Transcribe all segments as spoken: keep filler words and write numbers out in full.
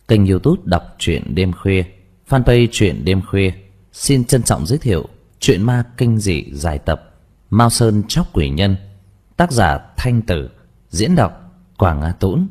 Kênh YouTube đọc truyện đêm khuya, fanpage truyện đêm khuya xin trân trọng giới thiệu truyện ma kinh dị dài tập Mao Sơn Chóc Quỷ Nhân, tác giả Thanh Tử, diễn đọc Quảng Á Tũng.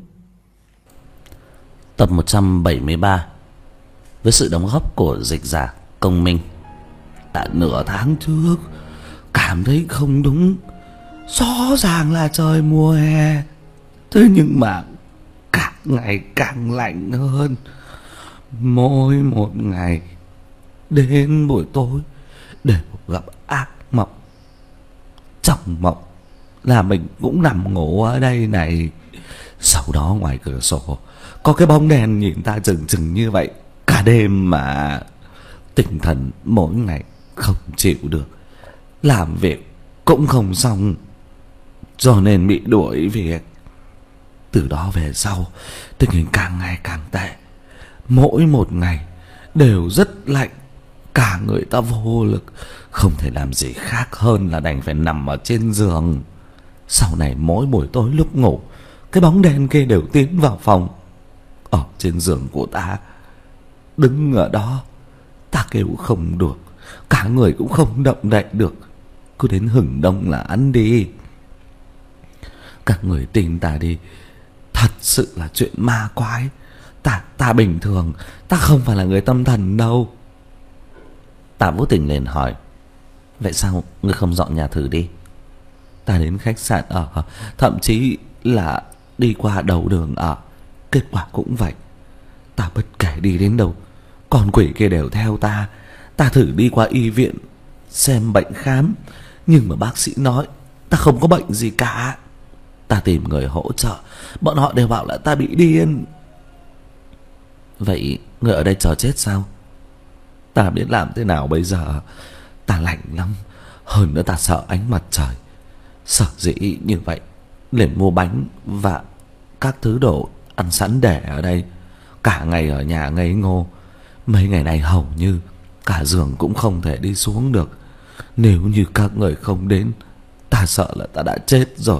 Tập một trăm bảy mươi ba với sự đóng góp của dịch giả Công Minh. Đã nửa tháng trước cảm thấy không đúng, rõ ràng là trời mùa hè, thế nhưng mà càng ngày càng lạnh hơn. Mỗi một ngày đến buổi tối đều gặp ác mộng. Trong mộng là mình cũng nằm ngủ ở đây này, sau đó ngoài cửa sổ có cái bóng đèn nhìn ta chừng chừng như vậy cả đêm, mà tinh thần mỗi ngày không chịu được, làm việc cũng không xong, cho nên bị đuổi việc. Từ đó về sau tình hình càng ngày càng tệ, mỗi một ngày đều rất lạnh, cả người ta vô lực, không thể làm gì khác hơn là đành phải nằm ở trên giường. Sau này mỗi buổi tối lúc ngủ, cái bóng đen kia đều tiến vào phòng, ở trên giường của ta, đứng ở đó. Ta kêu không được, cả người cũng không động đậy được, cứ đến hừng đông là ăn đi. Các người tin ta đi, thật sự là chuyện ma quái. Ta ta bình thường, ta không phải là người tâm thần đâu. Ta vô tình liền hỏi: vậy sao ngươi không dọn nhà thử đi? Ta đến khách sạn ở, thậm chí là đi qua đầu đường ở, kết quả cũng vậy. Ta bất kể đi đến đâu, con quỷ kia đều theo ta. Ta thử đi qua y viện xem bệnh khám, nhưng mà bác sĩ nói ta không có bệnh gì cả. Ta tìm người hỗ trợ, bọn họ đều bảo là ta bị điên. Vậy ngươi ở đây chờ chết sao? Ta biết làm thế nào bây giờ. Ta lạnh lắm, hơn nữa ta sợ ánh mặt trời. Sở dĩ như vậy để mua bánh và các thứ đồ ăn sẵn để ở đây. Cả ngày ở nhà ngây ngô, mấy ngày này hầu như cả giường cũng không thể đi xuống được. Nếu như các người không đến, ta sợ là ta đã chết rồi.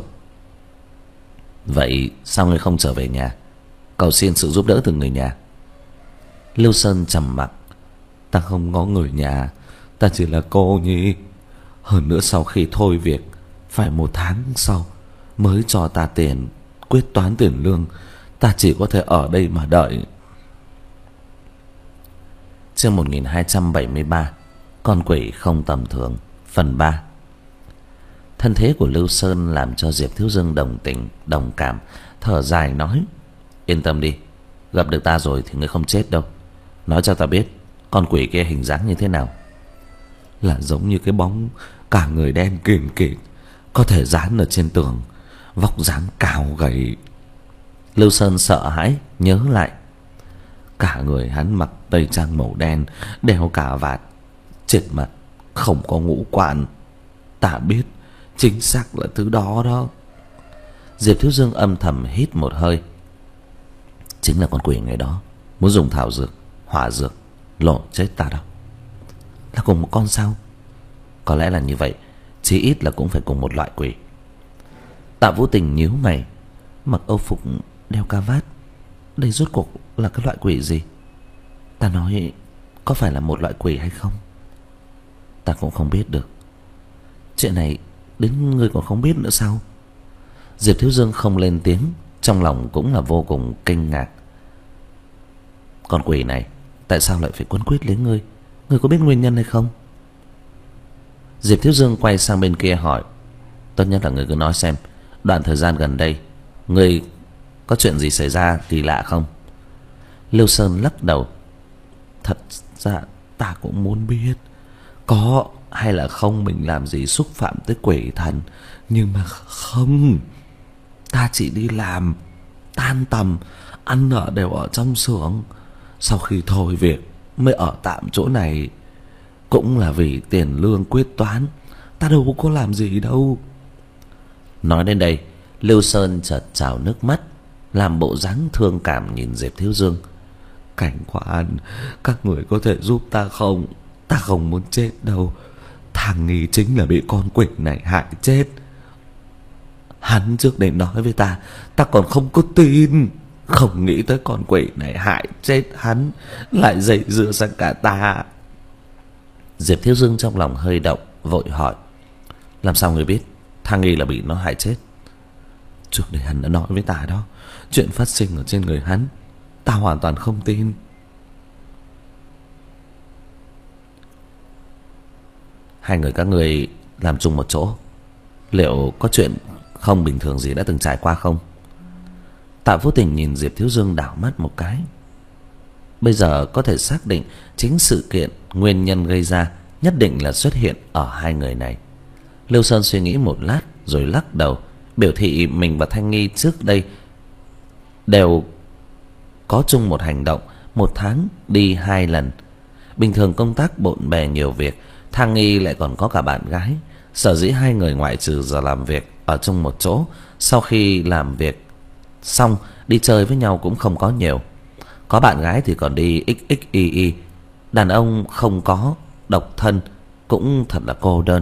Vậy sao ngươi không trở về nhà, cầu xin sự giúp đỡ từ người nhà? Lưu Sơn trầm mặc. Ta không có người nhà, ta chỉ là cô nhi. Hơn nữa sau khi thôi việc, phải một tháng sau mới cho ta tiền quyết toán tiền lương. Ta chỉ có thể ở đây mà đợi. Chương một nghìn hai trăm bảy mươi ba, con quỷ không tầm thường, phần ba. Thân thế của Lưu Sơn làm cho Diệp Thiếu Dương đồng tình, đồng cảm, thở dài nói: yên tâm đi, gặp được ta rồi thì ngươi không chết đâu. Nói cho ta biết con quỷ kia hình dáng như thế nào? Là giống như cái bóng cả người đen kìn kịt, có thể dán ở trên tường, vóc dáng cao gầy. Lưu Sơn sợ hãi nhớ lại. Cả người hắn mặc tây trang màu đen, đeo cà vạt, trên mặt không có ngũ quan. Ta biết chính xác là thứ đó đó. Diệp Thiếu Dương âm thầm hít một hơi. Chính là con quỷ ngày đó muốn dùng thảo dược, hỏa dược lột chết ta đâu. Là cùng một con sao? Có lẽ là như vậy, chí ít là cũng phải cùng một loại quỷ. Tạ Vũ Tình nhíu mày, mặc âu phục đeo cà vạt, đây rốt cuộc là cái loại quỷ gì? Ta nói có phải là một loại quỷ hay không? Ta cũng không biết được. Chuyện này đến ngươi còn không biết nữa sao? Diệp Thiếu Dương không lên tiếng, trong lòng cũng là vô cùng kinh ngạc. Con quỷ này tại sao lại phải quấn quýt lấy ngươi? Ngươi có biết nguyên nhân hay không? Diệp Thiếu Dương quay sang bên kia hỏi: tốt nhất là ngươi cứ nói xem, đoạn thời gian gần đây ngươi có chuyện gì xảy ra kỳ lạ không? Lưu Sơn lắc đầu. Thật ra ta cũng muốn biết có hay là không, mình làm gì xúc phạm tới quỷ thần. Nhưng mà không, ta chỉ đi làm, tan tầm, ăn ở đều ở trong xưởng. Sau khi thôi việc mới ở tạm chỗ này, cũng là vì tiền lương quyết toán. Ta đâu có làm gì đâu. Nói đến đây, Lưu Sơn chợt trào nước mắt, làm bộ dáng thương cảm nhìn Diệp Thiếu Dương. Cảnh quan, các người có thể giúp ta không? Ta không muốn chết đâu. Thằng Nghi chính là bị con quỷ này hại chết. Hắn trước đây nói với ta, ta còn không có tin. Không nghĩ tới con quỷ này hại chết hắn, lại dây dưa sang cả ta. Diệp Thiếu Dương trong lòng hơi động, vội hỏi: làm sao người biết Thang Nghi là bị nó hại chết? Trước đây hắn đã nói với ta đó, chuyện phát sinh ở trên người hắn, ta hoàn toàn không tin. Hai người các người làm chung một chỗ, liệu có chuyện không bình thường gì đã từng trải qua không? Tạ Vô Tình nhìn Diệp Thiếu Dương đảo mắt một cái. Bây giờ có thể xác định chính sự kiện nguyên nhân gây ra nhất định là xuất hiện ở hai người này. Lưu Sơn suy nghĩ một lát rồi lắc đầu, biểu thị mình và Thanh Nghi trước đây đều có chung một hành động, một tháng đi hai lần. Bình thường công tác bộn bề nhiều việc, Thang Nghi lại còn có cả bạn gái. Sở dĩ hai người ngoại trừ giờ làm việc ở chung một chỗ, sau khi làm việc xong đi chơi với nhau cũng không có nhiều. Có bạn gái thì còn đi ích ích y y. Đàn ông không có, độc thân, cũng thật là cô đơn.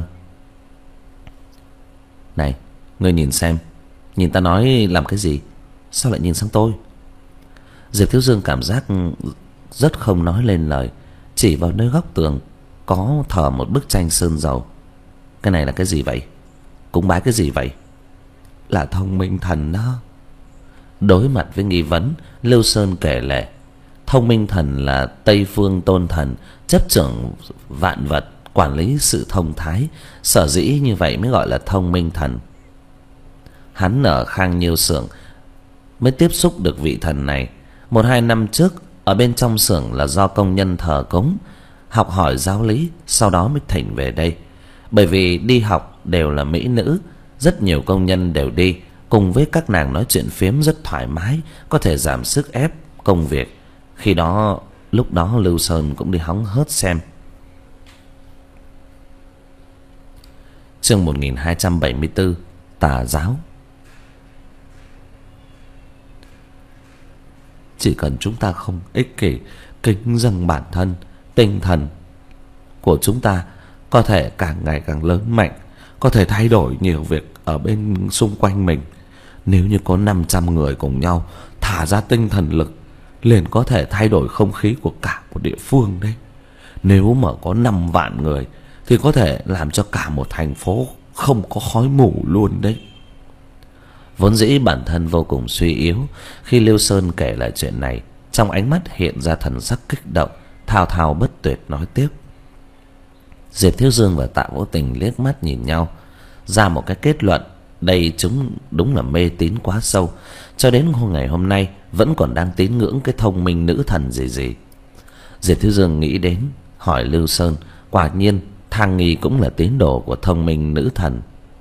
Này, ngươi nhìn xem, nhìn ta nói làm cái gì? Sao lại nhìn sang tôi? Diệp Thiếu Dương cảm giác rất không nói lên lời, chỉ vào nơi góc tường có thờ một bức tranh sơn dầu. Cái này là cái gì vậy? Cúng bái cái gì vậy? Là Thông Minh Thần đó. Đối mặt với nghi vấn, Lưu Sơn kể lể. Thông Minh Thần là Tây Phương tôn thần, chấp trưởng vạn vật, quản lý sự thông thái, sở dĩ như vậy mới gọi là Thông Minh Thần. Hắn ở Khang Nhiêu xưởng mới tiếp xúc được vị thần này. Một hai năm trước, ở bên trong xưởng là do công nhân thờ cúng, học hỏi giáo lý, sau đó mới thỉnh về đây. Bởi vì đi học đều là mỹ nữ, rất nhiều công nhân đều đi, cùng với các nàng nói chuyện phiếm rất thoải mái, có thể giảm sức ép công việc. Khi đó, lúc đó Lưu Sơn cũng đi hóng hớt xem. Chương một nghìn hai trăm bảy mươi tư, Tà giáo. Chỉ cần chúng ta không ích kỷ, kính dâng bản thân, tinh thần của chúng ta có thể càng ngày càng lớn mạnh, có thể thay đổi nhiều việc ở bên xung quanh mình. Nếu như có năm trăm người cùng nhau thả ra tinh thần lực, liền có thể thay đổi không khí của cả một địa phương đấy. Nếu mà có năm vạn người thì có thể làm cho cả một thành phố không có khói mù luôn đấy. Vốn dĩ bản thân vô cùng suy yếu, khi Lưu Sơn kể lại chuyện này, trong ánh mắt hiện ra thần sắc kích động, thao thao bất tuyệt nói tiếp. Diệp Thiếu Dương và Tạ Vô Tình liếc mắt nhìn nhau, ra một cái kết luận: đây chúng đúng là mê tín quá sâu, cho đến hôm ngày hôm nay vẫn còn đang tín ngưỡng cái thông minh nữ thần gì gì. Diệp Thiếu Dương nghĩ đến, hỏi Lưu Sơn, quả nhiên Thang Nghi cũng là tín đồ của thông minh nữ thần.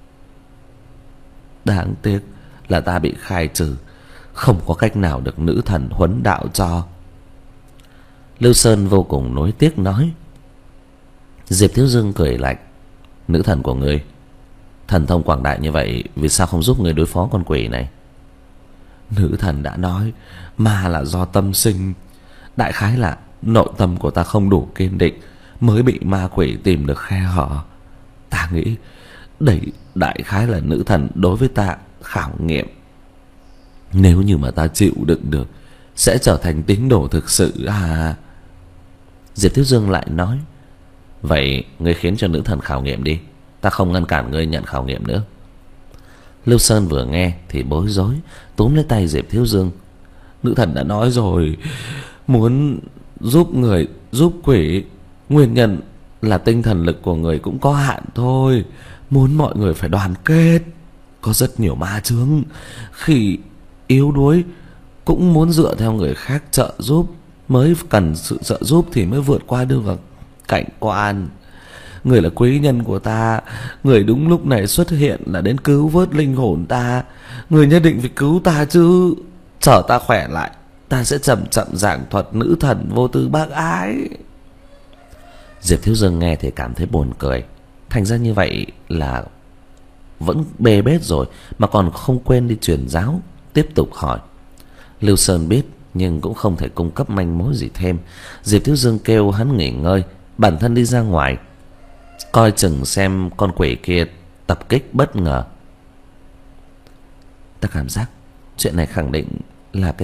Đáng tiếc là ta bị khai trừ, không có cách nào được nữ thần huấn đạo cho. Lưu Sơn vô cùng nối tiếc nói. Diệp Thiếu Dương cười lạnh: nữ thần của ngươi thần thông quảng đại như vậy, vì sao không giúp ngươi đối phó con quỷ này? Nữ thần đã nói, ma là do tâm sinh. Đại khái là nội tâm của ta không đủ kiên định, mới bị ma quỷ tìm được khe hở. Ta nghĩ đây đại khái là nữ thần đối với ta khảo nghiệm. Nếu như mà ta chịu đựng được, sẽ trở thành tín đồ thực sự à. Diệp Thiếu Dương lại nói: vậy ngươi khiến cho nữ thần khảo nghiệm đi, ta không ngăn cản ngươi nhận khảo nghiệm nữa. Lưu Sơn vừa nghe thì bối rối, túm lấy tay Diệp Thiếu Dương. Nữ thần đã nói rồi, muốn giúp người giúp quỷ, nguyên nhân là tinh thần lực của người cũng có hạn thôi. Muốn mọi người phải đoàn kết. Có rất nhiều ma chướng, khi yếu đuối cũng muốn dựa theo người khác trợ giúp, mới cần sự trợ giúp thì mới vượt qua được cảnh quan. Người là quý nhân của ta, người đúng lúc này xuất hiện là đến cứu vớt linh hồn ta. Người nhất định phải cứu ta chứ. Chờ ta khỏe lại, ta sẽ chậm chậm giảng thuật nữ thần vô tư bác ái. Diệp Thiếu Dương nghe thì cảm thấy buồn cười. Thành ra như vậy là vẫn bê bết rồi mà còn không quên đi truyền giáo. Tiếp tục hỏi. Lưu Sơn biết nhưng cũng không thể cung cấp manh mối gì thêm. Diệp Thiếu Dương kêu hắn nghỉ ngơi, bản thân đi ra ngoài coi chừng xem con quỷ kia tập kích bất ngờ. Ta cảm giác chuyện này khẳng định là cái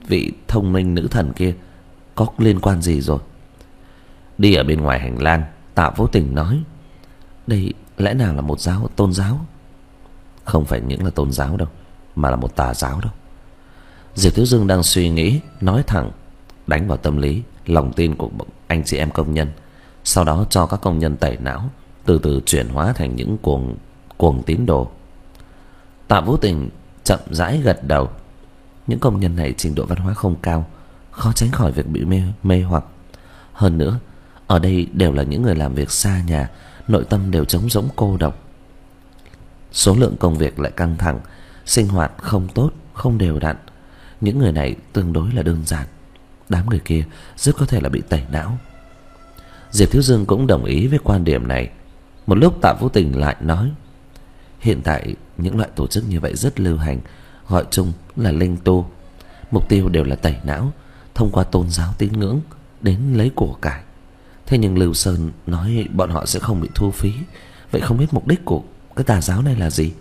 vị thông minh nữ thần kia có liên quan gì rồi? Đi ở bên ngoài hành lang, Tạ Vô Tình nói: đây lẽ nào là một giáo tôn giáo? Không phải những là tôn giáo đâu, mà là một tà giáo đâu. Diệp Thiếu Dương đang suy nghĩ, nói thẳng, đánh vào tâm lý, lòng tin của anh chị em công nhân, sau đó cho các công nhân tẩy não, từ từ chuyển hóa thành những cuồng cuồng tín đồ. Tạ Vô Tình chậm rãi gật đầu. Những công nhân này trình độ văn hóa không cao, khó tránh khỏi việc bị mê, mê hoặc. Hơn nữa, ở đây đều là những người làm việc xa nhà, nội tâm đều trống rỗng cô độc. Số lượng công việc lại căng thẳng, sinh hoạt không tốt, không đều đặn. Những người này tương đối là đơn giản, đám người kia rất có thể là bị tẩy não. Diệp Thiếu Dương cũng đồng ý với quan điểm này. Một lúc Tạ Vô Tình lại nói: hiện tại những loại tổ chức như vậy rất lưu hành, gọi chung là linh tu. Mục tiêu đều là tẩy não, thông qua tôn giáo tín ngưỡng đến lấy của cải. Thế nhưng Lưu Sơn nói bọn họ sẽ không bị thu phí. Vậy không biết mục đích của cái tà giáo này là gì?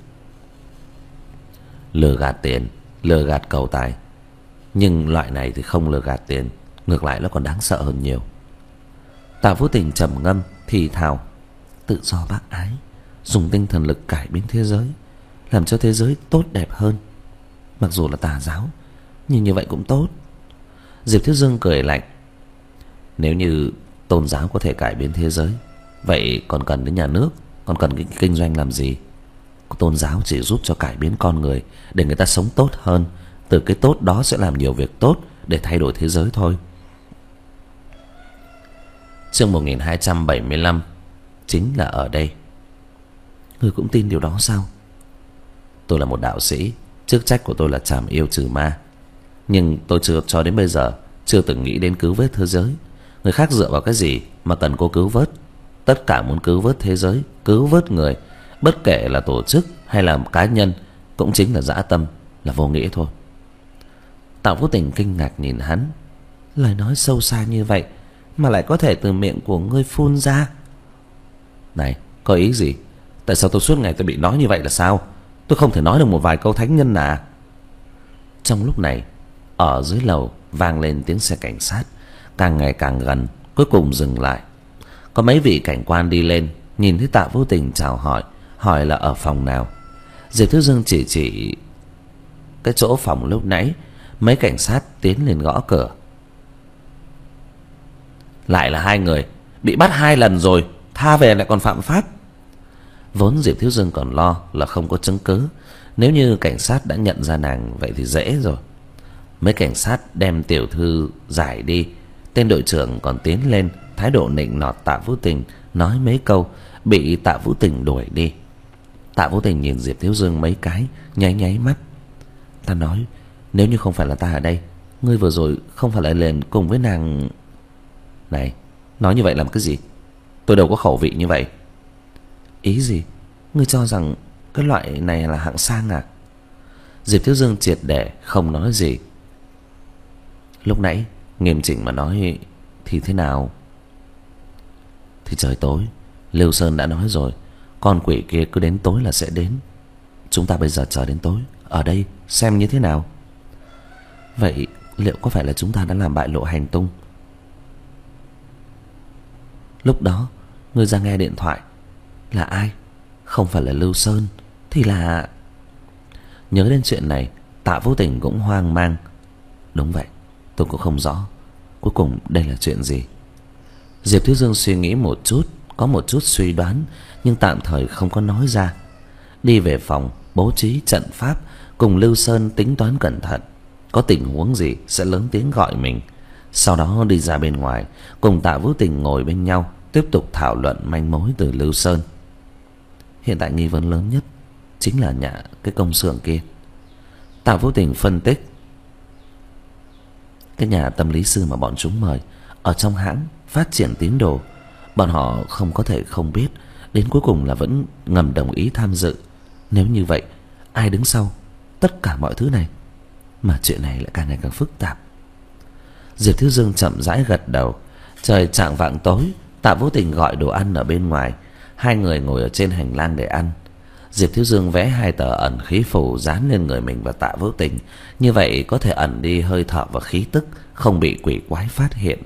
Lừa gạt tiền, lừa gạt cầu tài. Nhưng loại này thì không lừa gạt tiền, ngược lại nó còn đáng sợ hơn nhiều. Tạ Vô Tình trầm ngâm thì thào: tự do bác ái, dùng tinh thần lực cải biến thế giới, làm cho thế giới tốt đẹp hơn. Mặc dù là tà giáo, nhưng như vậy cũng tốt. Diệp Thiếu Dương cười lạnh: nếu như tôn giáo có thể cải biến thế giới, vậy còn cần đến nhà nước, còn cần cái kinh doanh làm gì? Tôn giáo chỉ giúp cho cải biến con người, để người ta sống tốt hơn. Từ cái tốt đó sẽ làm nhiều việc tốt để thay đổi thế giới thôi. Chương một nghìn hai trăm bảy mươi lăm chính là ở đây. Ngươi cũng tin điều đó sao? Tôi là một đạo sĩ, chức trách của tôi là trảm yêu trừ ma. Nhưng tôi chưa cho đến bây giờ chưa từng nghĩ đến cứu vớt thế giới. Người khác dựa vào cái gì mà cần cô cứu vớt? Tất cả muốn cứu vớt thế giới, cứu vớt người, bất kể là tổ chức hay là cá nhân, cũng chính là dã tâm, là vô nghĩa thôi. Tạ Vô Tình kinh ngạc nhìn hắn. Lời nói sâu xa như vậy mà lại có thể từ miệng của ngươi phun ra. Này, có ý gì? Tại sao tôi suốt ngày tôi bị nói như vậy là sao? Tôi không thể nói được một vài câu thánh nhân à? Trong lúc này, ở dưới lầu vang lên tiếng xe cảnh sát, càng ngày càng gần, cuối cùng dừng lại. Có mấy vị cảnh quan đi lên, nhìn thấy Tạ Vô Tình chào hỏi, hỏi là ở phòng nào. Diệp Thiếu Dương chỉ chỉ cái chỗ phòng lúc nãy. Mấy cảnh sát tiến lên gõ cửa. Lại là hai người, bị bắt hai lần rồi, tha về lại còn phạm pháp. Vốn Diệp Thiếu Dương còn lo là không có chứng cứ, nếu như cảnh sát đã nhận ra nàng vậy thì dễ rồi. Mấy cảnh sát đem tiểu thư giải đi. Tên đội trưởng còn tiến lên, thái độ nịnh nọt Tạ Vô Tình, nói mấy câu, bị Tạ Vô Tình đuổi đi. Tạ Vô Tình nhìn Diệp Thiếu Dương mấy cái, nháy nháy mắt. Ta nói, nếu như không phải là ta ở đây, ngươi vừa rồi không phải lại lên cùng với nàng. Này, nói như vậy làm cái gì? Tôi đâu có khẩu vị như vậy. Ý gì? Ngươi cho rằng cái loại này là hạng sang à? Diệp Thiếu Dương triệt để không nói gì. Lúc nãy nghiêm chỉnh mà nói thì thế nào? Thì trời tối, Lưu Sơn đã nói rồi, con quỷ kia cứ đến tối là sẽ đến. Chúng ta bây giờ chờ đến tối ở đây xem như thế nào. Vậy liệu có phải là chúng ta đã làm bại lộ hành tung? Lúc đó ngươi ra nghe điện thoại là ai? Không phải là Lưu Sơn thì là... Nhớ đến chuyện này, Tạ Vô Tình cũng hoang mang. Đúng vậy, tôi cũng không rõ cuối cùng đây là chuyện gì. Diệp Thiếu Dương suy nghĩ một chút, có một chút suy đoán, nhưng tạm thời không có nói ra. Đi về phòng bố trí trận pháp, cùng Lưu Sơn tính toán cẩn thận, có tình huống gì sẽ lớn tiếng gọi mình. Sau đó đi ra bên ngoài, cùng Tạ Vô Tình ngồi bên nhau, tiếp tục thảo luận manh mối từ Lưu Sơn. Hiện tại nghi vấn lớn nhất chính là nhà cái công xưởng kia. Tạ Vô Tình phân tích, cái nhà tâm lý sư mà bọn chúng mời ở trong hãng phát triển tín đồ, bọn họ không có thể không biết, đến cuối cùng là vẫn ngầm đồng ý tham dự. Nếu như vậy, ai đứng sau tất cả mọi thứ này? Mà chuyện này lại càng ngày càng phức tạp. Diệp Thiếu Dương chậm rãi gật đầu. Trời chạng vạng tối, Tạ Vô Tình gọi đồ ăn ở bên ngoài. Hai người ngồi ở trên hành lang để ăn. Diệp Thiếu Dương vẽ hai tờ ẩn khí phù dán lên người mình và Tạ Vũ Tình, như vậy có thể ẩn đi hơi thở và khí tức, không bị quỷ quái phát hiện.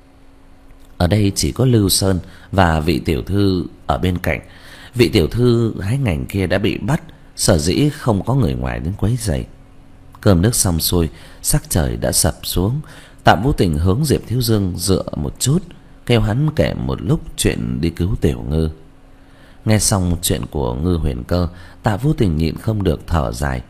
Ở đây chỉ có Lưu Sơn và vị tiểu thư ở bên cạnh. Vị tiểu thư hái ngành kia đã bị bắt, sở dĩ không có người ngoài đến quấy rầy. Cơm nước xong xuôi, sắc trời đã sập xuống. Tạ Vũ Tình hướng Diệp Thiếu Dương dựa một chút, kêu hắn kể một lúc chuyện đi cứu Tiểu Ngư. Nghe xong chuyện của Ngư Huyền Cơ, Tạ Vũ Tình nhịn không được thở dài.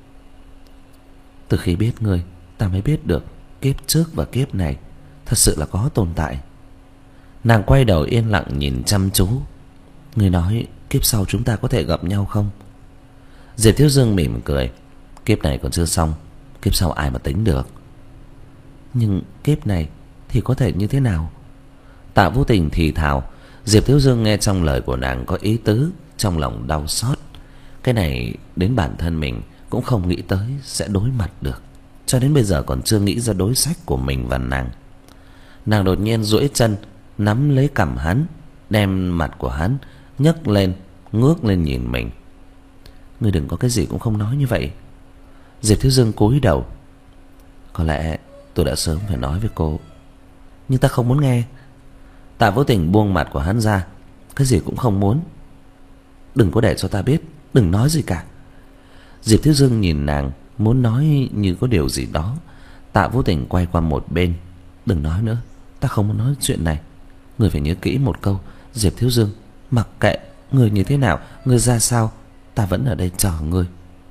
Từ khi biết ngươi, ta mới biết được kiếp trước và kiếp này thật sự là có tồn tại. Nàng quay đầu yên lặng nhìn chăm chú. Ngươi nói kiếp sau chúng ta có thể gặp nhau không? Diệp Thiếu Dương mỉm cười. Kiếp này còn chưa xong, kiếp sau ai mà tính được. Nhưng kiếp này thì có thể như thế nào? Tạ Vũ Tình thì thào. Diệp Thiếu Dương nghe trong lời của nàng có ý tứ, trong lòng đau xót. Cái này đến bản thân mình cũng không nghĩ tới sẽ đối mặt được, cho đến bây giờ còn chưa nghĩ ra đối sách của mình và nàng. Nàng đột nhiên duỗi chân nắm lấy cằm hắn, đem mặt của hắn nhấc lên, ngước lên nhìn mình. Ngươi đừng có cái gì cũng không nói như vậy. Diệp Thiếu Dương cúi đầu. Có lẽ tôi đã sớm phải nói với cô, nhưng ta không muốn nghe. Tạ Vũ Tình buông mặt của hắn ra. Cái gì cũng không muốn. Đừng có để cho ta biết, đừng nói gì cả. Diệp Thiếu Dương nhìn nàng, muốn nói như có điều gì đó. Tạ Vũ Tình quay qua một bên. Đừng nói nữa, ta không muốn nói chuyện này. Ngươi phải nhớ kỹ một câu, Diệp Thiếu Dương, mặc kệ ngươi như thế nào, ngươi ra sao, ta vẫn ở đây chờ ngươi.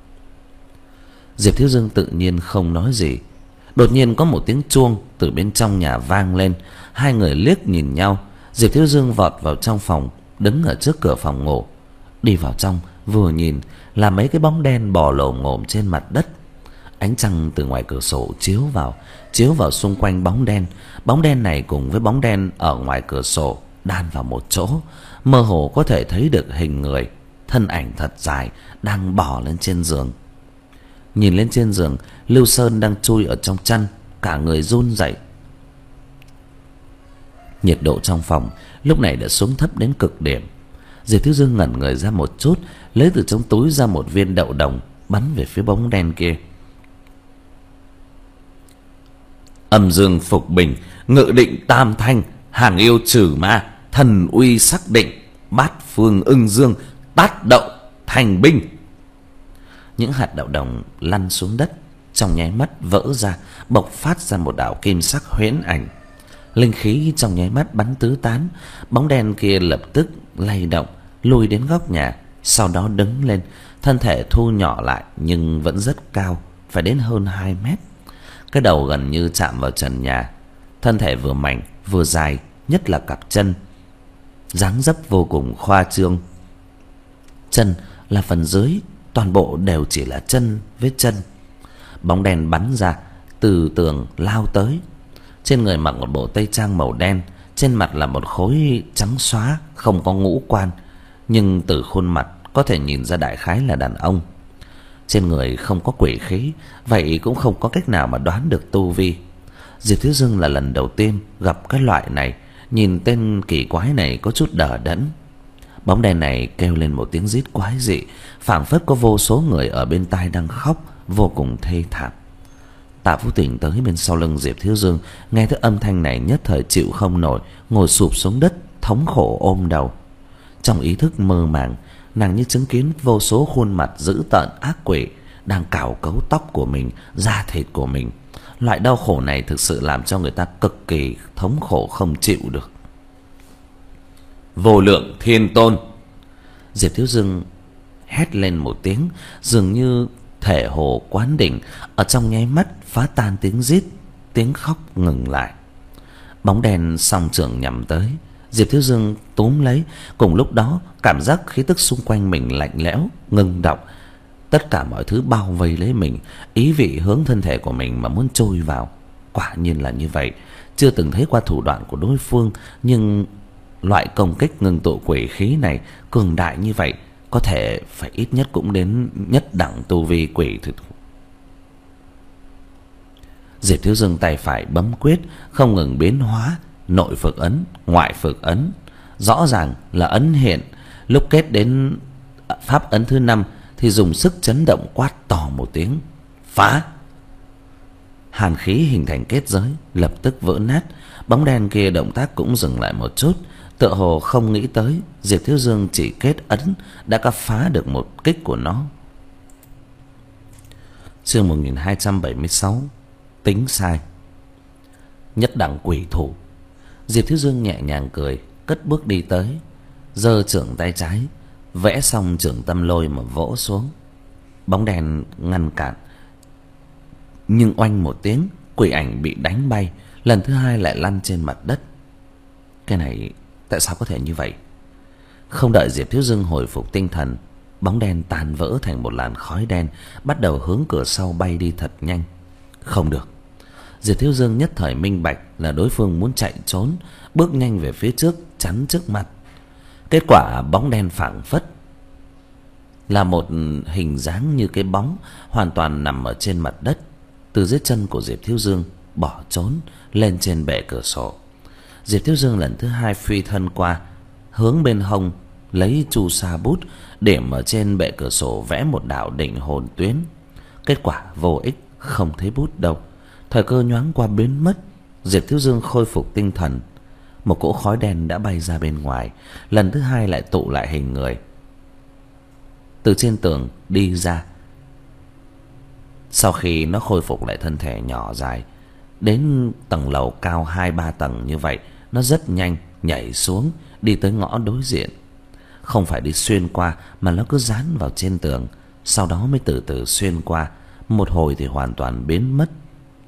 Diệp Thiếu Dương tự nhiên không nói gì. Đột nhiên có một tiếng chuông từ bên trong nhà vang lên. Hai người liếc nhìn nhau. Diệp Thiếu Dương vọt vào trong phòng, đứng ở trước cửa phòng ngủ. Đi vào trong, vừa nhìn là mấy cái bóng đen bò lồ ngổm trên mặt đất. Ánh trăng từ ngoài cửa sổ chiếu vào, chiếu vào xung quanh bóng đen. Bóng đen này cùng với bóng đen ở ngoài cửa sổ đan vào một chỗ, mơ hồ có thể thấy được hình người, thân ảnh thật dài đang bò lên trên giường. Nhìn lên trên giường, Lưu Sơn đang chui ở trong chăn, cả người run rẩy. Nhiệt độ trong phòng lúc này đã xuống thấp đến cực điểm. Diệp Thiếu Dương ngẩn người ra một chút, lấy từ trong túi ra một viên đậu đồng, bắn về phía bóng đen kia. Âm dương phục bình, ngự định tam thanh, hàng yêu trừ ma, thần uy xác định, bát phương ưng dương, tát đậu thành binh. Những hạt đậu đồng lăn xuống đất, trong nháy mắt vỡ ra, bộc phát ra một đạo kim sắc huyễn ảnh. Linh khí trong nháy mắt bắn tứ tán. Bóng đen kia lập tức lay động, lùi đến góc nhà, sau đó đứng lên, thân thể thu nhỏ lại nhưng vẫn rất cao, phải đến hơn hai mét. Cái đầu gần như chạm vào trần nhà. Thân thể vừa mảnh vừa dài, nhất là cặp chân, dáng dấp vô cùng khoa trương. Chân là phần dưới, toàn bộ đều chỉ là chân với chân. Bóng đen bắn ra từ tường lao tới. Trên người mặc một bộ tây trang màu đen, trên mặt là một khối trắng xóa, không có ngũ quan, nhưng từ khuôn mặt có thể nhìn ra đại khái là đàn ông. Trên người không có quỷ khí, vậy cũng không có cách nào mà đoán được tu vi. Diệp Thiếu Dương là lần đầu tiên gặp cái loại này, nhìn tên kỳ quái này có chút đờ đẫn. Bóng đen này kêu lên một tiếng rít quái dị, phảng phất có vô số người ở bên tai đang khóc, vô cùng thê thảm. Tạ Vũ Tình tới bên sau lưng Diệp Thiếu Dương, nghe thấy âm thanh này nhất thời chịu không nổi, ngồi sụp xuống đất, thống khổ ôm đầu. Trong ý thức mơ màng, nàng như chứng kiến vô số khuôn mặt dữ tợn ác quỷ đang cào cấu tóc của mình, da thịt của mình. Loại đau khổ này thực sự làm cho người ta cực kỳ thống khổ không chịu được. Vô lượng thiên tôn! Diệp Thiếu Dương hét lên một tiếng, dường như thể hồ quán đỉnh, ở trong nháy mắt phá tan tiếng rít, tiếng khóc ngừng lại. Bóng đen song trường nhắm tới, Diệp Thiếu Dương túm lấy. Cùng lúc đó, cảm giác khí tức xung quanh mình lạnh lẽo, ngưng đọng. Tất cả mọi thứ bao vây lấy mình, ý vị hướng thân thể của mình mà muốn trôi vào. Quả nhiên là như vậy. Chưa từng thấy qua thủ đoạn của đối phương, nhưng loại công kích ngưng tụ quỷ khí này cường đại như vậy, có thể phải ít nhất cũng đến nhất đẳng tu vi quỷ thực. Diệp Thiếu Dương tay phải bấm quyết, không ngừng biến hóa, nội phược ấn, ngoại phược ấn. Rõ ràng là ấn hiện, lúc kết đến pháp ấn thứ năm thì dùng sức chấn động quát to một tiếng: phá! Hàn khí hình thành kết giới lập tức vỡ nát. Bóng đen kia động tác cũng dừng lại một chút, tựa hồ không nghĩ tới Diệp Thiếu Dương chỉ kết ấn đã có phá được một kích của nó. Chương một nghìn hai trăm bảy mươi sáu. Tính sai. Nhất đẳng quỷ thủ. Diệp Thiếu Dương nhẹ nhàng cười, cất bước đi tới, giơ chưởng tay trái, vẽ xong chưởng tâm lôi mà vỗ xuống. Bóng đèn ngăn cản, nhưng oanh một tiếng, quỷ ảnh bị đánh bay, lần thứ hai lại lăn trên mặt đất. Cái này tại sao có thể như vậy? Không đợi Diệp Thiếu Dương hồi phục tinh thần, bóng đen tan vỡ thành một làn khói đen, bắt đầu hướng cửa sau bay đi thật nhanh. Không được. Diệp Thiếu Dương nhất thời minh bạch là đối phương muốn chạy trốn, bước nhanh về phía trước chắn trước mặt. Kết quả bóng đen phảng phất là một hình dáng như cái bóng hoàn toàn nằm ở trên mặt đất, từ dưới chân của Diệp Thiếu Dương bỏ trốn lên trên bệ cửa sổ. Diệp Thiếu Dương lần thứ hai phi thân qua, hướng bên hông lấy chu sa bút điểm ở trên bệ cửa sổ vẽ một đạo định hồn tuyến. Kết quả vô ích, không thấy bút đâu. Thời cơ nhoáng qua biến mất, Diệp Thiếu Dương khôi phục tinh thần. Một cỗ khói đen đã bay ra bên ngoài, lần thứ hai lại tụ lại hình người từ trên tường đi ra. Sau khi nó khôi phục lại thân thể nhỏ dài, đến tầng lầu cao hai ba tầng như vậy, nó rất nhanh nhảy xuống, đi tới ngõ đối diện. Không phải đi xuyên qua, mà nó cứ dán vào trên tường, sau đó mới từ từ xuyên qua. Một hồi thì hoàn toàn biến mất.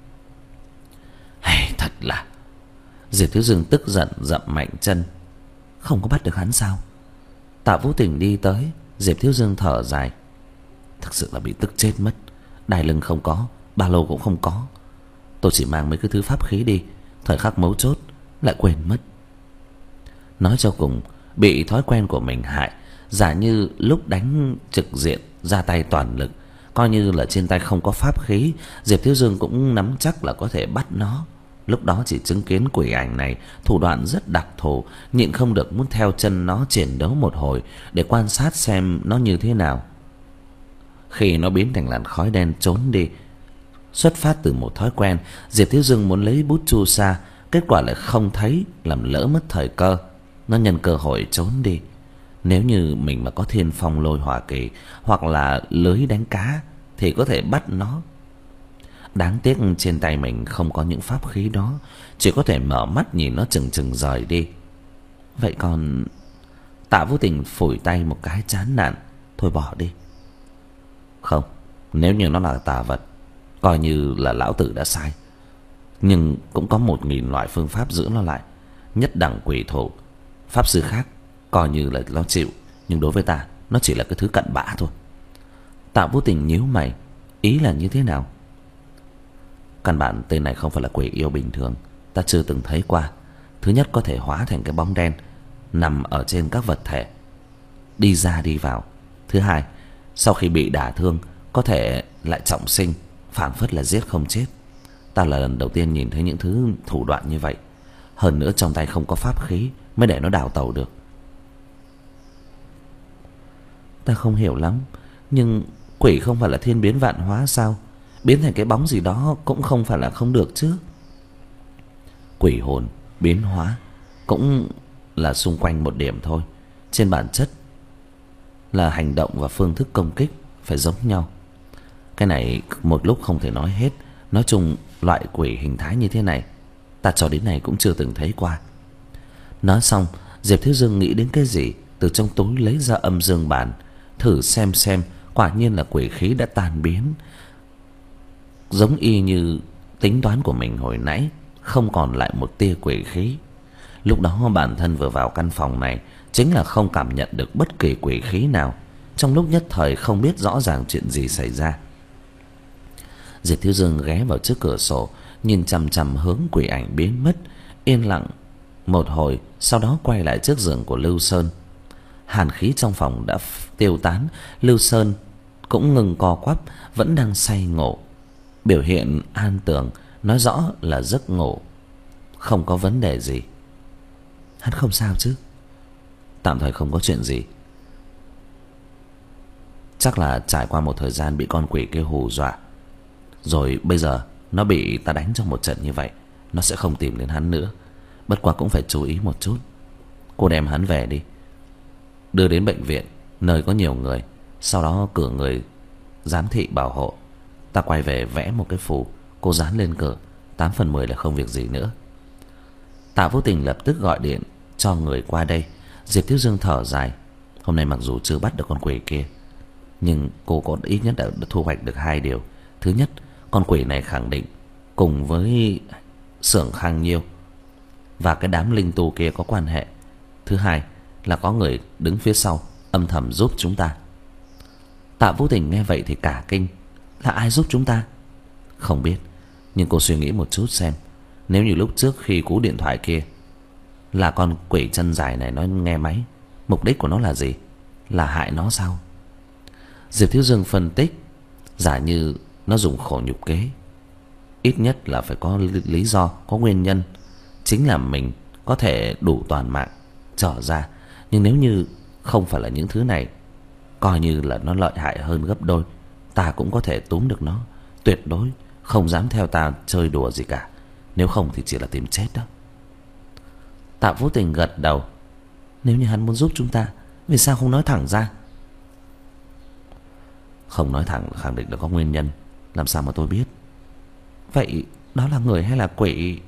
Hay thật là... Diệp Thiếu Dương tức giận dậm mạnh chân. Không có bắt được hắn sao? Tạ Vũ Tình đi tới. Diệp Thiếu Dương thở dài. Thực sự là bị tức chết mất. Đai lưng không có, ba lô cũng không có. Tôi chỉ mang mấy cái thứ pháp khí đi, thời khắc mấu chốt lại quên mất. Nói cho cùng, bị thói quen của mình hại. Giả như lúc đánh trực diện ra tay toàn lực, coi như là trên tay không có pháp khí, Diệp Thiếu Dương cũng nắm chắc là có thể bắt nó. Lúc đó chỉ chứng kiến quỷ ảnh này thủ đoạn rất đặc thù, nhịn không được muốn theo chân nó chiến đấu một hồi để quan sát xem nó như thế nào. Khi nó biến thành làn khói đen trốn đi, xuất phát từ một thói quen, Diệp Thiếu Dương muốn lấy bút chu sa, kết quả lại không thấy, làm lỡ mất thời cơ. Nó nhân cơ hội trốn đi. Nếu như mình mà có thiên phong lôi hỏa kỳ hoặc là lưới đánh cá thì có thể bắt nó. Đáng tiếc trên tay mình không có những pháp khí đó, chỉ có thể mở mắt nhìn nó chừng chừng rời đi. Vậy còn... Tạ Vũ Tình phủi tay một cái chán nản. Thôi bỏ đi. Không, nếu như nó là tà vật, coi như là lão tử đã sai. Nhưng cũng có một nghìn loại phương pháp giữ nó lại. Nhất đẳng quỷ thủ, pháp sư khác coi như là nó chịu, nhưng đối với ta nó chỉ là cái thứ cặn bã thôi. Tạ Vũ Tình nhíu mày. Ý là như thế nào? Căn bản tên này không phải là quỷ yêu bình thường, ta chưa từng thấy qua. Thứ nhất, có thể hóa thành cái bóng đen nằm ở trên các vật thể, đi ra đi vào. Thứ hai, sau khi bị đả thương có thể lại trọng sinh, phảng phất là giết không chết. Ta là lần đầu tiên nhìn thấy những thứ thủ đoạn như vậy. Hơn nữa trong tay không có pháp khí, mới để nó đào tẩu được. Ta không hiểu lắm, nhưng quỷ không phải là thiên biến vạn hóa sao? Biến thành cái bóng gì đó cũng không phải là không được chứ. Quỷ hồn biến hóa cũng là xung quanh một điểm thôi. Trên bản chất là hành động và phương thức công kích phải giống nhau. Cái này một lúc không thể nói hết. Nói chung loại quỷ hình thái như thế này ta cho đến nay cũng chưa từng thấy qua. Nói xong, Diệp Thiếu Dương nghĩ đến cái gì, từ trong túi lấy ra âm dương bản, thử xem xem. Quả nhiên là quỷ khí đã tan biến, giống y như tính toán của mình hồi nãy, không còn lại một tia quỷ khí. Lúc đó bản thân vừa vào căn phòng này chính là không cảm nhận được bất kỳ quỷ khí nào. Trong lúc nhất thời không biết rõ ràng chuyện gì xảy ra. Diệp Thiếu Dương ghé vào trước cửa sổ, nhìn chằm chằm hướng quỷ ảnh biến mất, yên lặng một hồi, sau đó quay lại trước giường của Lưu Sơn. Hàn khí trong phòng đã tiêu tán, Lưu Sơn cũng ngừng co quắp, vẫn đang say ngủ. Biểu hiện an tường, nói rõ là giấc ngủ, không có vấn đề gì. Hắn không sao chứ? Tạm thời không có chuyện gì. Chắc là trải qua một thời gian bị con quỷ kia hù dọa, rồi bây giờ nó bị ta đánh trong một trận như vậy, nó sẽ không tìm đến hắn nữa. Bất quá cũng phải chú ý một chút. Cô đem hắn về đi, đưa đến bệnh viện nơi có nhiều người, sau đó cử người giám thị bảo hộ. Ta quay về vẽ một cái phù, cô dán lên cửa, tám phần mười là không việc gì nữa. Tạ Vô Tình lập tức gọi điện cho người qua đây. Diệp Thiếu Dương thở dài. Hôm nay mặc dù chưa bắt được con quỷ kia, nhưng cô có ít nhất đã thu hoạch được hai điều. Thứ nhất, con quỷ này khẳng định cùng với xưởng Khang Nhiêu và cái đám linh tu kia có quan hệ. Thứ hai là có người đứng phía sau âm thầm giúp chúng ta. Tạ Vô Tình nghe vậy thì cả kinh. Là ai giúp chúng ta? Không biết, nhưng cô suy nghĩ một chút xem, nếu như lúc trước khi cú điện thoại kia là con quỷ chân dài này nó nghe máy, mục đích của nó là gì? Là hại nó sao? Diệp Thiếu Dương phân tích, giả như nó dùng khổ nhục kế, ít nhất là phải có lý do, có nguyên nhân. Chính là mình có thể đủ toàn mạng trở ra. Nhưng nếu như không phải là những thứ này, coi như là nó lợi hại hơn gấp đôi, ta cũng có thể túm được nó. Tuyệt đối không dám theo ta chơi đùa gì cả, nếu không thì chỉ là tìm chết đó. Tạ Vô Tình gật đầu. Nếu như hắn muốn giúp chúng ta, vì sao không nói thẳng ra? Không nói thẳng khẳng định là có nguyên nhân. Làm sao mà tôi biết? Vậy đó là người hay là quỷ?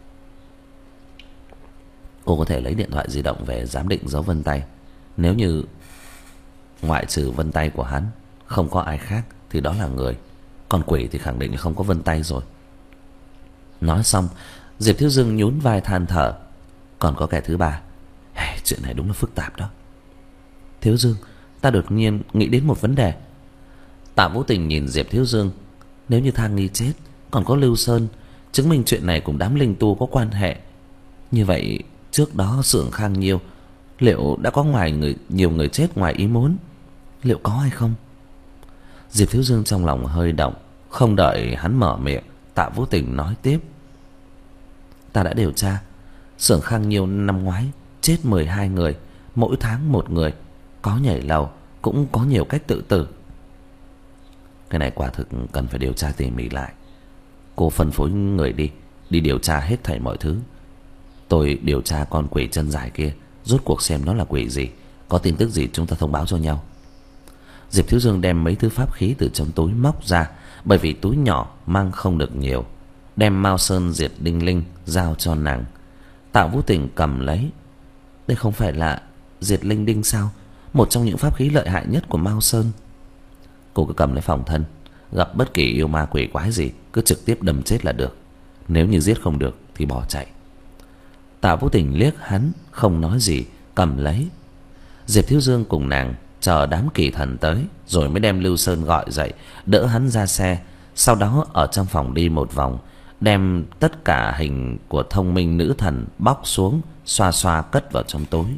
Cô có thể lấy điện thoại di động về giám định dấu vân tay. Nếu như ngoại trừ vân tay của hắn không có ai khác thì đó là người. Còn quỷ thì khẳng định là không có vân tay rồi. Nói xong, Diệp Thiếu Dương nhún vai than thở. Còn có kẻ thứ ba. Hey, chuyện này đúng là phức tạp đó. Thiếu Dương, ta đột nhiên nghĩ đến một vấn đề. Tạ Vô Tình nhìn Diệp Thiếu Dương. Nếu như Thang Nghi chết, còn có Lưu Sơn, chứng minh chuyện này cùng đám linh tu có quan hệ. Như vậy trước đó xưởng Khang Nhiêu liệu đã có ngoài người nhiều người chết ngoài ý muốn? Liệu có hay không? Diệp Thiếu Dương trong lòng hơi động. Không đợi hắn mở miệng, Tạ Vô Tình nói tiếp. Ta đã điều tra, xưởng Khang Nhiêu năm ngoái chết mười hai người, mỗi tháng một người. Có nhảy lầu, cũng có nhiều cách tự tử. Cái này quả thực cần phải điều tra tỉ mỉ lại. Cô phân phối người đi, đi điều tra hết thảy mọi thứ. Tôi điều tra con quỷ chân dài kia, rốt cuộc xem nó là quỷ gì. Có tin tức gì chúng ta thông báo cho nhau. Diệp Thiếu Dương đem mấy thứ pháp khí từ trong túi móc ra, bởi vì túi nhỏ mang không được nhiều. Đem Mao Sơn Diệt Đinh Linh giao cho nàng. Tạ Vô Tình cầm lấy. Đây không phải là Diệt Linh Đinh sao? Một trong những pháp khí lợi hại nhất của Mao Sơn. Cô cứ cầm lấy phòng thân, gặp bất kỳ yêu ma quỷ quái gì cứ trực tiếp đâm chết là được. Nếu như giết không được thì bỏ chạy. Tạ Vô Tình liếc hắn, không nói gì, cầm lấy. Diệp Thiếu Dương cùng nàng chờ đám kỳ thần tới, rồi mới đem Lưu Sơn gọi dậy, đỡ hắn ra xe. Sau đó ở trong phòng đi một vòng, đem tất cả hình của thông minh nữ thần bóc xuống, xoa xoa cất vào trong túi.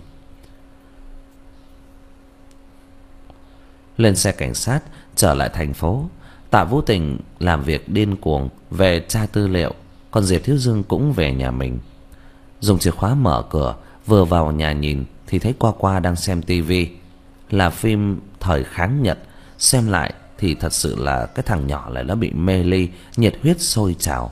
Lên xe cảnh sát trở lại thành phố. Tạ Vô Tình làm việc điên cuồng về tra tư liệu, còn Diệp Thiếu Dương cũng về nhà mình. Dùng chìa khóa mở cửa, vừa vào nhà nhìn thì thấy Qua Qua đang xem tivi. Là phim thời kháng Nhật. Xem lại thì thật sự là cái thằng nhỏ lại nó bị mê ly, nhiệt huyết sôi trào.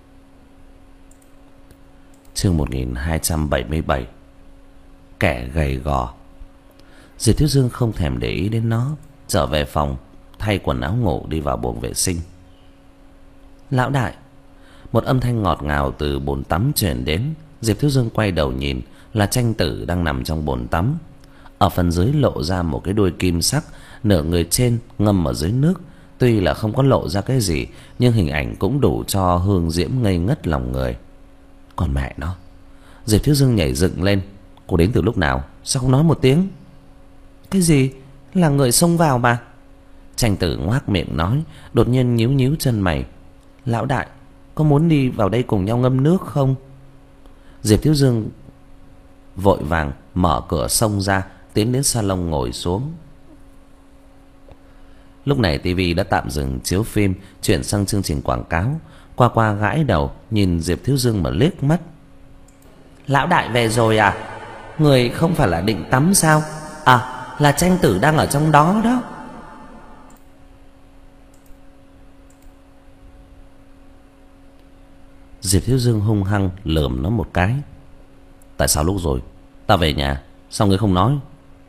Chương một nghìn hai trăm bảy mươi bảy. Kẻ gầy gò. Diệp Thiếu Dương không thèm để ý đến nó, trở về phòng, thay quần áo ngủ, đi vào buồng vệ sinh. Lão đại. Một âm thanh ngọt ngào từ bồn tắm truyền đến. Diệp Thiếu Dương quay đầu nhìn, là Tranh Tử đang nằm trong bồn tắm. Ở phần dưới lộ ra một cái đuôi kim sắc, nửa người trên ngâm ở dưới nước. Tuy là không có lộ ra cái gì, nhưng hình ảnh cũng đủ cho hương diễm ngây ngất lòng người. Còn mẹ nó. Diệp Thiếu Dương nhảy dựng lên. Cô đến từ lúc nào? Sao không nói một tiếng? Cái gì? Là người xông vào mà. Tranh Tử ngoác miệng nói, đột nhiên nhíu nhíu chân mày. Lão đại, có muốn đi vào đây cùng nhau ngâm nước không? Diệp Thiếu Dương vội vàng mở cửa xông ra, tiến đến salon ngồi xuống. Lúc này tivi đã tạm dừng chiếu phim, chuyển sang chương trình quảng cáo. Qua Qua gãi đầu nhìn Diệp Thiếu Dương mà liếc mắt. Lão đại về rồi à? Người không phải là định tắm sao? À, là Tranh Tử đang ở trong đó đó. Diệp Thiếu Dương hung hăng lườm nó một cái. Tại sao lúc rồi ta về nhà sao ngươi không nói?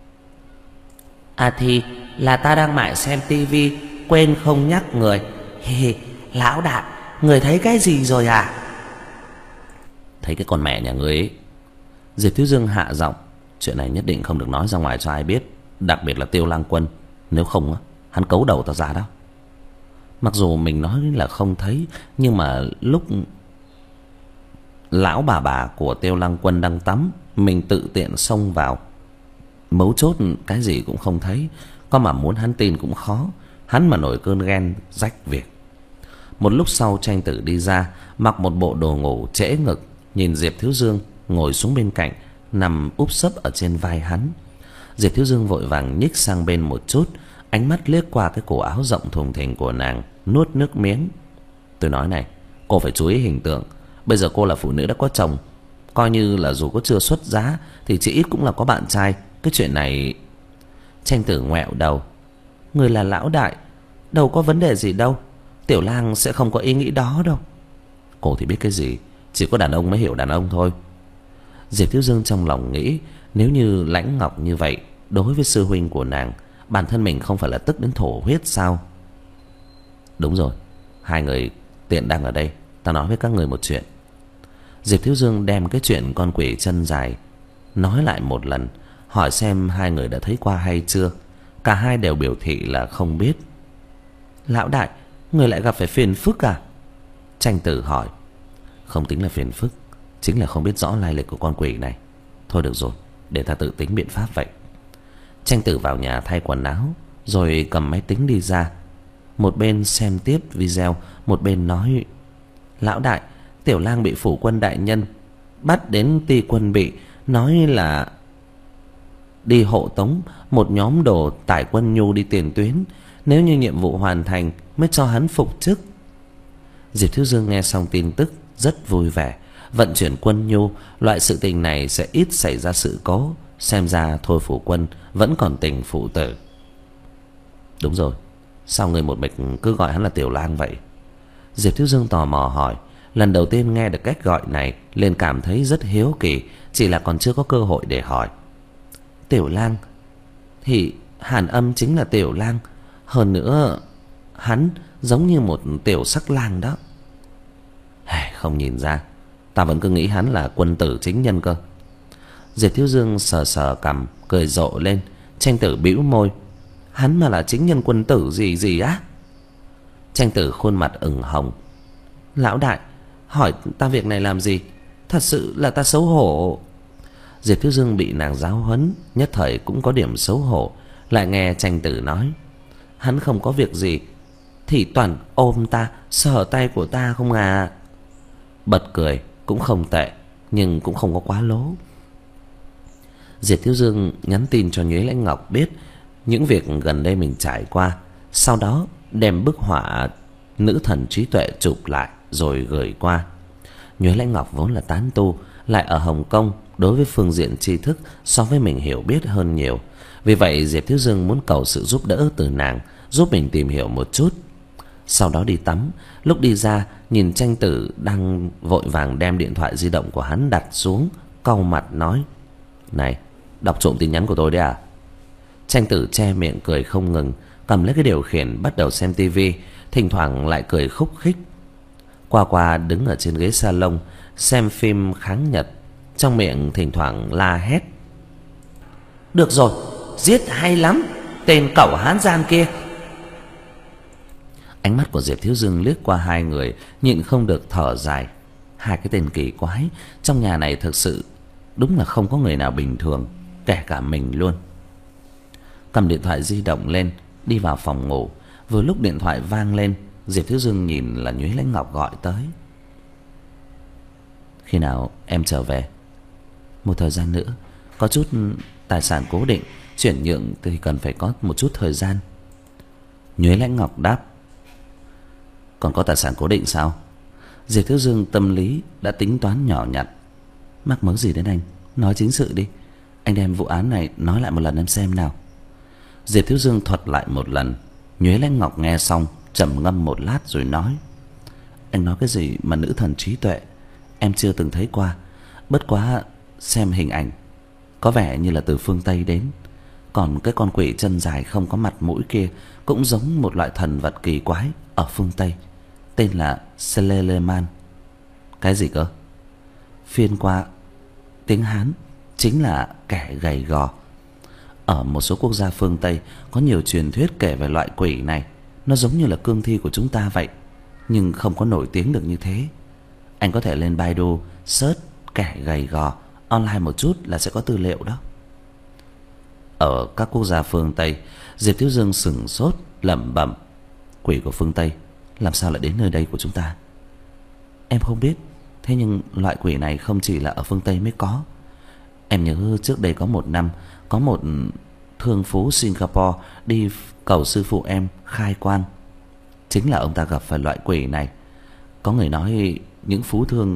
À thì là ta đang mải xem tivi, quên không nhắc người. Hì hì, lão đại, người thấy cái gì rồi à? Thấy cái con mẹ nhà ngươi ấy. Diệp Thiếu Dương hạ giọng. Chuyện này nhất định không được nói ra ngoài cho ai biết, đặc biệt là Tiêu Lang Quân. Nếu không hắn cấu đầu ta ra đó. Mặc dù mình nói là không thấy, nhưng mà lúc lão bà bà của Tiêu Lang Quân đang tắm, mình tự tiện xông vào, mấu chốt cái gì cũng không thấy. Có mà muốn hắn tin cũng khó. Hắn mà nổi cơn ghen rách việc. Một lúc sau Tranh Tử đi ra, mặc một bộ đồ ngủ trễ ngực, nhìn Diệp Thiếu Dương ngồi xuống bên cạnh, nằm úp sấp ở trên vai hắn. Diệp Thiếu Dương vội vàng nhích sang bên một chút, ánh mắt liếc qua cái cổ áo rộng thùng thình của nàng, nuốt nước miếng. Tôi nói này, cô phải chú ý hình tượng. Bây giờ cô là phụ nữ đã có chồng, coi như là dù có chưa xuất giá thì chỉ ít cũng là có bạn trai. Cái chuyện này... Tranh Tử ngoẹo đầu. Người là lão đại, đâu có vấn đề gì đâu. Tiểu lang sẽ không có ý nghĩ đó đâu. Cô thì biết cái gì, chỉ có đàn ông mới hiểu đàn ông thôi. Diệp Thiếu Dương trong lòng nghĩ, nếu như Lãnh Ngọc như vậy đối với sư huynh của nàng, bản thân mình không phải là tức đến thổ huyết sao? Đúng rồi, hai người tiện đang ở đây, ta nói với các người một chuyện. Diệp Thiếu Dương đem cái chuyện con quỷ chân dài nói lại một lần, hỏi xem hai người đã thấy qua hay chưa. Cả hai đều biểu thị là không biết. Lão đại, người lại gặp phải phiền phức à? Tranh Tử hỏi. Không tính là phiền phức, chính là không biết rõ lai lịch của con quỷ này. Thôi được rồi, để ta tự tính biện pháp vậy. Tranh Tử vào nhà thay quần áo, rồi cầm máy tính đi ra. Một bên xem tiếp video, một bên nói. Lão đại, Tiểu lang bị phủ quân đại nhân bắt đến Ti Quân Bị, nói là đi hộ tống một nhóm đồ tải quân nhu đi tiền tuyến, nếu như nhiệm vụ hoàn thành mới cho hắn phục chức. Diệp Thiếu Dương nghe xong tin tức rất vui vẻ. Vận chuyển quân nhu, loại sự tình này sẽ ít xảy ra sự cố. Xem ra Thôi Phủ Quân vẫn còn tình phụ tử. Đúng rồi, sao người một mực cứ gọi hắn là Tiểu lang vậy? Diệp Thiếu Dương tò mò hỏi. Lần đầu tiên nghe được cách gọi này, liền cảm thấy rất hiếu kỳ, chỉ là còn chưa có cơ hội để hỏi. Tiểu lang thì hàn âm chính là Tiểu lang. Hơn nữa hắn giống như một tiểu sắc lang đó. Không nhìn ra, ta vẫn cứ nghĩ hắn là quân tử chính nhân cơ. Diệp Thiếu Dương sờ sờ cằm, cười rộ lên. Tranh Tử bĩu môi. Hắn mà là chính nhân quân tử gì gì á? Tranh Tử khuôn mặt ửng hồng. Lão đại, hỏi ta việc này làm gì? Thật sự là ta xấu hổ. Diệp Thiếu Dương bị nàng giáo huấn, nhất thời cũng có điểm xấu hổ. Lại nghe Tranh Tử nói. Hắn không có việc gì thì toàn ôm ta, sờ tay của ta không à. Bật cười cũng không tệ, nhưng cũng không có quá lố. Diệp Thiếu Dương nhắn tin cho Nhuế Lãnh Ngọc biết những việc gần đây mình trải qua, sau đó đem bức họa nữ thần trí tuệ chụp lại rồi gửi qua. Nhuế Lãnh Ngọc vốn là tán tu, lại ở Hồng Kông, đối với phương diện tri thức so với mình hiểu biết hơn nhiều. Vì vậy Diệp Thiếu Dương muốn cầu sự giúp đỡ từ nàng, giúp mình tìm hiểu một chút. Sau đó đi tắm. Lúc đi ra, nhìn Tranh Tử đang vội vàng đem điện thoại di động của hắn đặt xuống, cau mặt nói. Này, đọc trộm tin nhắn của tôi đấy à? Tranh Tử che miệng cười không ngừng, cầm lấy cái điều khiển bắt đầu xem tivi, thỉnh thoảng lại cười khúc khích. Qua qua đứng ở trên ghế salon xem phim kháng Nhật, trong miệng thỉnh thoảng la hét. Được rồi, giết hay lắm, tên cẩu hán gian kia. Ánh mắt của Diệp Thiếu Dương liếc qua hai người, nhịn không được thở dài. Hai cái tên kỳ quái, trong nhà này thực sự đúng là không có người nào bình thường, kể cả mình luôn. Cầm điện thoại di động lên, đi vào phòng ngủ. Vừa lúc điện thoại vang lên, Diệp Thiếu Dương nhìn là Nhuế Lãnh Ngọc gọi tới. Khi nào em trở về? Một thời gian nữa. Có chút tài sản cố định, chuyển nhượng thì cần phải có một chút thời gian. Nhuế Lãnh Ngọc đáp. Còn có tài sản cố định sao? Diệp Thiếu Dương tâm lý đã tính toán nhỏ nhặt. Mắc mớ gì đến anh? Nói chính sự đi. Anh đem vụ án này nói lại một lần em xem nào. Diệp Thiếu Dương thuật lại một lần. Nhuế Lãnh Ngọc nghe xong, trầm ngâm một lát rồi nói. Anh nói cái gì mà nữ thần trí tuệ? Em chưa từng thấy qua. Bất quá xem hình ảnh có vẻ như là từ phương Tây đến. Còn cái con quỷ chân dài không có mặt mũi kia cũng giống một loại thần vật kỳ quái ở phương Tây, tên là Seleleman. Cái gì cơ? Phiên qua tiếng Hán chính là kẻ gầy gò. Ở một số quốc gia phương Tây có nhiều truyền thuyết kể về loại quỷ này. Nó giống như là cương thi của chúng ta vậy, nhưng không có nổi tiếng được như thế. Anh có thể lên Baidu search kẻ gầy gò online một chút là sẽ có tư liệu đó. Ở các quốc gia phương Tây, Diệp Thiếu Dương sửng sốt lẩm bẩm, quỷ của phương Tây làm sao lại đến nơi đây của chúng ta? Em không biết. Thế nhưng loại quỷ này không chỉ là ở phương Tây mới có. Em nhớ trước đây có một năm, có một thương phú Singapore đi cầu sư phụ em khai quan. Chính là ông ta gặp phải loại quỷ này. Có người nói những phú thương,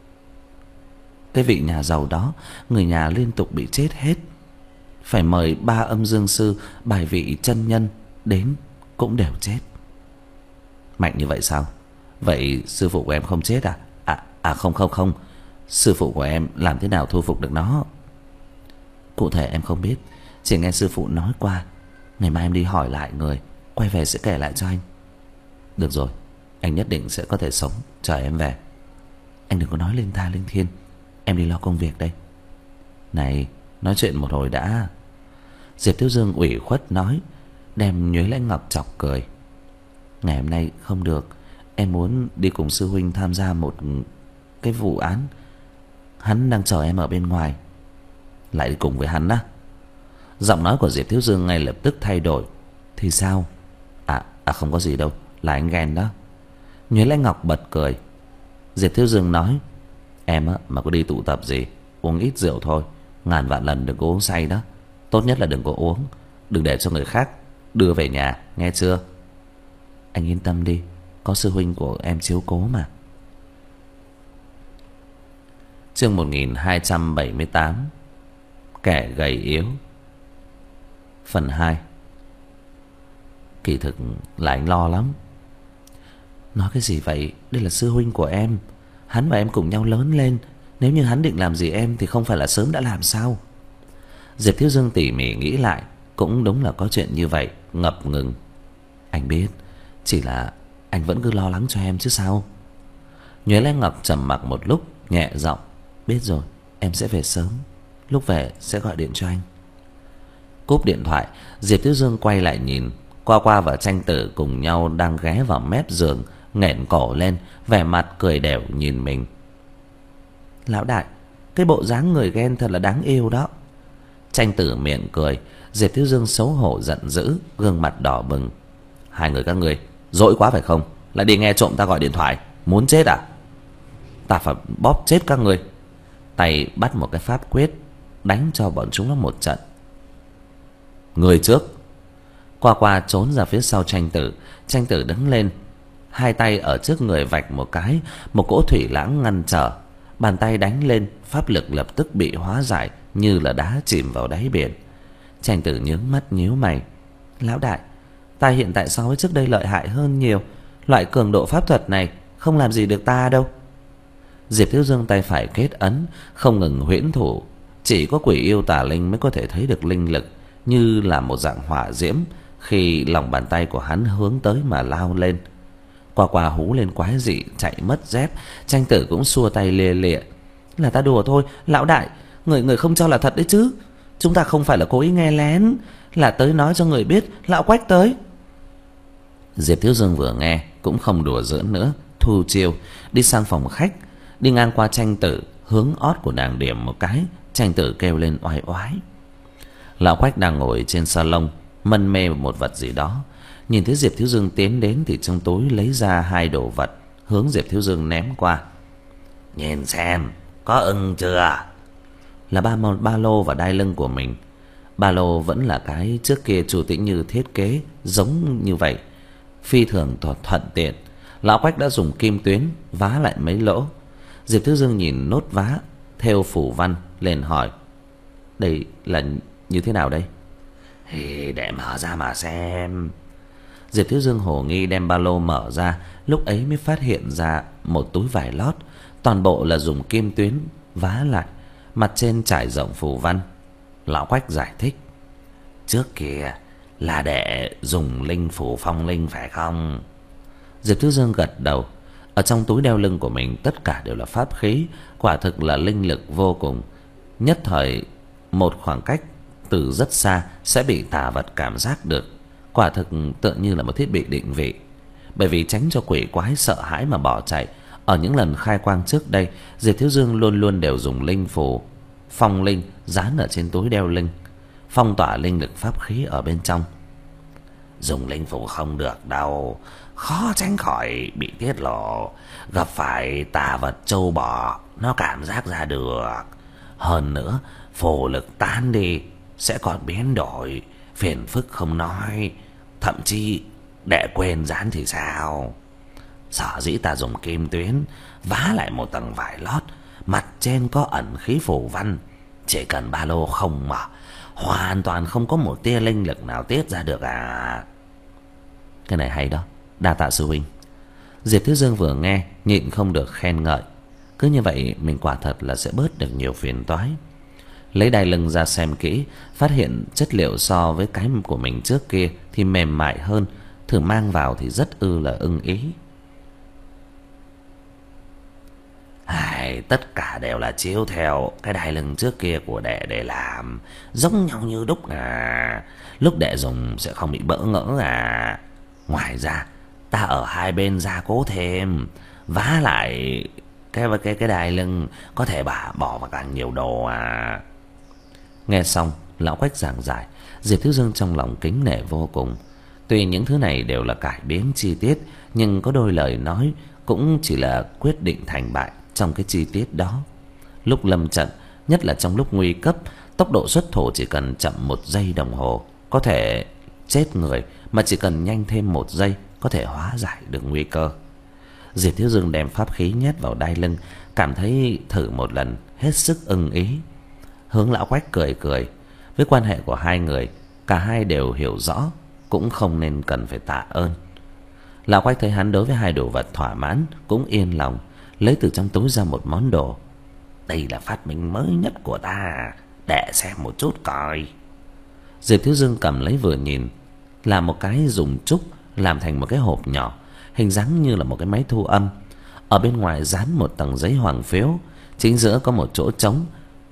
cái vị nhà giàu đó, người nhà liên tục bị chết hết. Phải mời ba âm dương sư, bài vị chân nhân đến cũng đều chết. Mạnh như vậy sao? Vậy sư phụ của em không chết à? À, à không không không Sư phụ của em làm thế nào thu phục được nó? Cụ thể em không biết, chỉ nghe sư phụ nói qua. Ngày mai em đi hỏi lại người, quay về sẽ kể lại cho anh. Được rồi, anh nhất định sẽ có thể sống chờ em về. Anh đừng có nói linh ta linh thiên, em đi lo công việc đây. Này, nói chuyện một hồi đã. Diệp Thiếu Dương ủy khuất nói, đem Nhuế Lãnh Ngọc chọc cười. Ngày hôm nay không được, em muốn đi cùng sư huynh tham gia một cái vụ án. Hắn đang chờ em ở bên ngoài. Lại đi cùng với hắn á? Giọng nói của Diệp Thiếu Dương ngay lập tức thay đổi. Thì sao? À, à không có gì đâu, là anh ghen đó. Nhuế Lãnh Ngọc bật cười. Diệp Thiếu Dương nói, em á mà có đi tụ tập gì, uống ít rượu thôi. Ngàn vạn lần đừng có uống say đó. Tốt nhất là đừng có uống, đừng để cho người khác đưa về nhà, nghe chưa? Anh yên tâm đi, có sư huynh của em chiếu cố mà. Chương một nghìn hai trăm bảy mươi tám, kẻ gầy yếu, phần hai. Kỳ thực là anh lo lắm. Nói cái gì vậy? Đây là sư huynh của em. Hắn và em cùng nhau lớn lên. Nếu như hắn định làm gì em thì không phải là sớm đã làm sao? Diệp Thiếu Dương tỉ mỉ nghĩ lại, cũng đúng là có chuyện như vậy, ngập ngừng. Anh biết, chỉ là anh vẫn cứ lo lắng cho em chứ sao. Nhuế Lãnh Ngọc trầm mặc một lúc, nhẹ giọng, biết rồi, em sẽ về sớm. Lúc về sẽ gọi điện cho anh. Cúp điện thoại, Diệp Thiếu Dương quay lại nhìn. Qua Qua và Tranh Tử cùng nhau đang ghé vào mép giường, nghển cổ lên, vẻ mặt cười đẻo nhìn mình. Lão đại, cái bộ dáng người ghen thật là đáng yêu đó. Tranh Tử miệng cười. Diệp Thiếu Dương xấu hổ giận dữ, gương mặt đỏ bừng. Hai người các ngươi dỗi quá phải không? Lại đi nghe trộm ta gọi điện thoại, muốn chết à? Ta phải bóp chết các ngươi. Tay bắt một cái pháp quyết, đánh cho bọn chúng nó một trận. Người trước. Qua Qua trốn ra phía sau Tranh Tử. Tranh Tử đứng lên, hai tay ở trước người vạch một cái, một cỗ thủy lãng ngăn trở. Bàn tay đánh lên, pháp lực lập tức bị hóa giải, như là đá chìm vào đáy biển. Tranh Tử nhướng mắt nhíu mày. Lão đại, ta hiện tại so với trước đây lợi hại hơn nhiều. Loại cường độ pháp thuật này không làm gì được ta đâu. Diệp Thiếu Dương tay phải kết ấn, không ngừng huyễn thủ. Chỉ có quỷ yêu tà linh mới có thể thấy được linh lực, như là một dạng hỏa diễm, khi lòng bàn tay của hắn hướng tới mà lao lên. Qua Qua hú lên quái dị, chạy mất dép. Tranh Tử cũng xua tay lia lịa. Là ta đùa thôi, lão đại, người người không cho là thật đấy chứ. Chúng ta không phải là cố ý nghe lén, là tới nói cho người biết lão Quách tới. Diệp Thiếu Dương vừa nghe cũng không đùa giỡn nữa, thu chiêu, đi sang phòng khách. Đi ngang qua Tranh Tử, hướng ót của nàng điểm một cái. Tranh Tử kêu lên oai oái. Lão Quách đang ngồi trên salon, mân mê một vật gì đó. Nhìn thấy Diệp Thiếu Dương tiến đến thì trong túi lấy ra hai đồ vật, hướng Diệp Thiếu Dương ném qua. Nhìn xem, có ưng chưa? Là ba, ba lô và đai lưng của mình. Ba lô vẫn là cái trước kia Chu Tĩnh Như thiết kế, giống như vậy, phi thường thuận tiện. Lão Quách đã dùng kim tuyến vá lại mấy lỗ. Diệp Thiếu Dương nhìn nốt vá theo phủ văn, lên hỏi, đây là như thế nào đây? Thì để mở ra mà xem. Diệp Thiếu Dương hồ nghi đem ba lô mở ra, lúc ấy mới phát hiện ra một túi vải lót, toàn bộ là dùng kim tuyến vá lại, mặt trên trải rộng phù văn. Lão Quách giải thích: trước kia là để dùng linh phủ phong linh phải không? Diệp Thiếu Dương gật đầu. Ở trong túi đeo lưng của mình tất cả đều là pháp khí, quả thực là linh lực vô cùng. Nhất thời một khoảng cách từ rất xa sẽ bị tà vật cảm giác được, quả thực tựa như là một thiết bị định vị. Bởi vì tránh cho quỷ quái sợ hãi mà bỏ chạy, ở những lần khai quang trước đây, Diệp Thiếu Dương luôn luôn đều dùng linh phù phong linh dán ở trên túi đeo lưng, phong tỏa linh lực pháp khí ở bên trong. Dùng linh phù không được đâu, khó tránh khỏi bị tiết lộ, gặp phải tà vật trâu bò nó cảm giác ra được. Hơn nữa phù lực tán đi sẽ còn biến đổi, phiền phức không nói, thậm chí để quên dán thì sao. Sở dĩ ta dùng kim tuyến vá lại một tầng vải lót, mặt trên có ẩn khí phù văn, chỉ cần ba lô không mở, hoàn toàn không có một tia linh lực nào tiết ra được à. Cái này hay đó, đa tạ sư huynh. Diệp Thiếu Dương vừa nghe nhịn không được khen ngợi. Cứ như vậy mình quả thật là sẽ bớt được nhiều phiền toái. Lấy đai lưng ra xem kỹ, phát hiện chất liệu so với cái của mình trước kia thì mềm mại hơn, thử mang vào thì rất ư là ưng ý. Ai, tất cả đều là chiếu theo cái đai lưng trước kia của đệ để làm, giống nhau như đúc à. Lúc đệ dùng sẽ không bị bỡ ngỡ à. Ngoài ra ta ở hai bên gia cố thêm, vá lại cái cái cái đai lưng, có thể bà bỏ vào càng nhiều đồ à. Nghe xong lão Quách giảng giải, Diệp Thiếu Dương trong lòng kính nể vô cùng. Tuy những thứ này đều là cải biến chi tiết, nhưng có đôi lời nói cũng chỉ là quyết định thành bại trong cái chi tiết đó. Lúc lâm trận, nhất là trong lúc nguy cấp, tốc độ xuất thủ chỉ cần chậm một giây đồng hồ có thể chết người, mà chỉ cần nhanh thêm một giây có thể hóa giải được nguy cơ. Diệp Thiếu Dương đem pháp khí nhét vào đai lưng, cảm thấy thử một lần hết sức ưng ý. Hướng lão Quách cười cười. Với quan hệ của hai người, cả hai đều hiểu rõ, cũng không nên cần phải tạ ơn. Lão Quách thấy hắn đối với hai đồ vật thỏa mãn, cũng yên lòng, lấy từ trong túi ra một món đồ. Đây là phát minh mới nhất của ta, để xem một chút coi. Diệp Thiếu Dương cầm lấy vừa nhìn, là một cái dùng trúc làm thành một cái hộp nhỏ, hình dáng như là một cái máy thu âm. Ở bên ngoài dán một tầng giấy hoàng phiếu, chính giữa có một chỗ trống.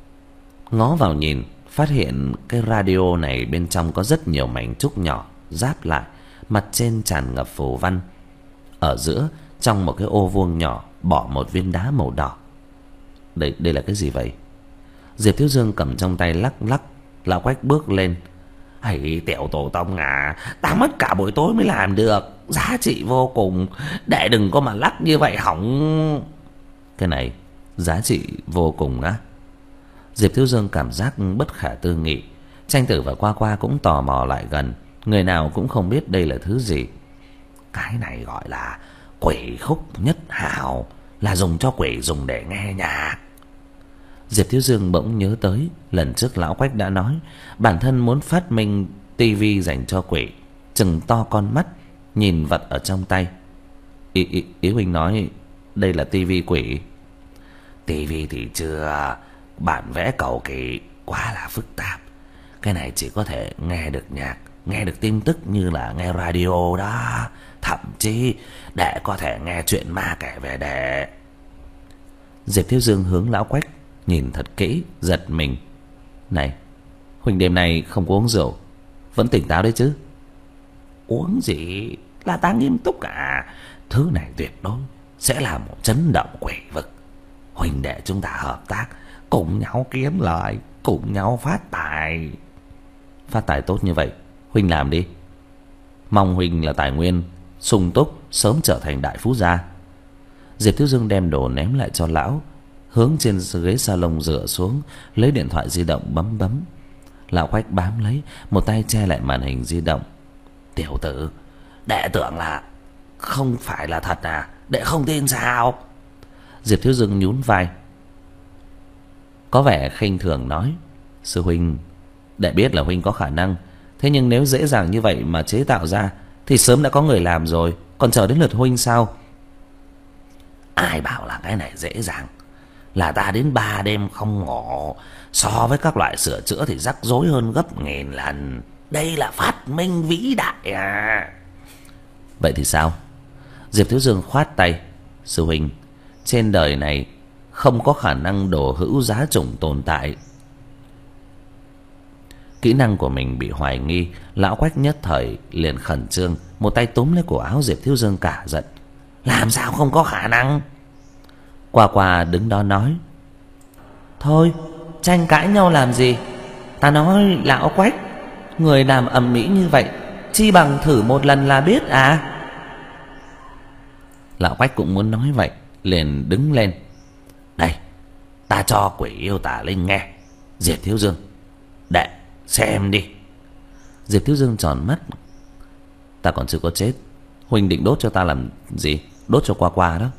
Ngó vào nhìn, phát hiện cái radio này bên trong có rất nhiều mảnh trúc nhỏ ráp lại, mặt trên tràn ngập phù văn. Ở giữa, trong một cái ô vuông nhỏ, bỏ một viên đá màu đỏ. Đây, đây là cái gì vậy? Diệp Thiếu Dương cầm trong tay lắc lắc. Lão Quách bước lên. Hãy tiểu tổ tông à, ta mất cả buổi tối mới làm được, giá trị vô cùng, để đừng có mà lắc như vậy hỏng. Cái này giá trị vô cùng á? Diệp Thiếu Dương cảm giác bất khả tư nghị. Tranh Tử và Qua Qua cũng tò mò lại gần, người nào cũng không biết đây là thứ gì. Cái này gọi là quỷ khúc nhất hào, là dùng cho quỷ dùng để nghe nhạc. Diệp Thiếu Dương bỗng nhớ tới lần trước lão Quách đã nói bản thân muốn phát minh tivi dành cho quỷ, chừng to con mắt nhìn vật ở trong tay. Ý, ý, ý huynh nói đây là tivi quỷ? Tivi thì chưa, bản vẽ cầu kỳ quá là phức tạp. Cái này chỉ có thể nghe được nhạc, nghe được tin tức như là nghe radio đó, thậm chí để có thể nghe chuyện ma kể về đệ. Diệp Thiếu Dương hướng lão Quách nhìn thật kỹ, giật mình. Này, huynh đêm nay không có uống rượu, vẫn tỉnh táo đấy chứ? Uống gì, là ta nghiêm túc cả. Thứ này tuyệt đối sẽ là một chấn động quỷ vực. Huynh đệ chúng ta hợp tác, cùng nhau kiếm lời, cùng nhau phát tài. Phát tài tốt như vậy, huynh làm đi. Mong huynh là tài nguyên sung túc, sớm trở thành đại phú gia. Diệp Thiếu Dương đem đồ ném lại cho lão, hướng trên ghế salon dựa xuống, lấy điện thoại di động bấm bấm. Lão Quách bám lấy, một tay che lại màn hình di động. Tiểu tử, đệ tưởng là không phải là thật à? Đệ không tin sao? Diệp Thiếu Dương nhún vai, có vẻ khinh thường nói: Sư huynh, đệ biết là huynh có khả năng, thế nhưng nếu dễ dàng như vậy mà chế tạo ra thì sớm đã có người làm rồi, còn chờ đến lượt huynh sao? Ai bảo là cái này dễ dàng. Là ta đến ba đêm không ngủ. So với các loại sửa chữa thì rắc rối hơn gấp nghìn lần. Đây là phát minh vĩ đại à. Vậy thì sao? Diệp Thiếu Dương khoát tay. Sư huynh, trên đời này không có khả năng đồ hữu giá chủng tồn tại. Kỹ năng của mình bị hoài nghi, lão Quách nhất thời liền khẩn trương, một tay túm lấy cổ áo Diệp Thiếu Dương cả giận. Làm sao không có khả năng? Qua Qua đứng đó nói. Thôi, tranh cãi nhau làm gì? Ta nói lão Quách, người làm ầm ĩ như vậy, chi bằng thử một lần là biết à? Lão Quách cũng muốn nói vậy, liền đứng lên. Đây, ta cho Quỷ Yêu Tà Linh nghe. Diệp Thiếu Dương, đệ xem đi. Diệp Thiếu Dương tròn mắt. Ta còn chưa có chết, huynh định đốt cho ta làm gì? Đốt cho Qua Qua đó.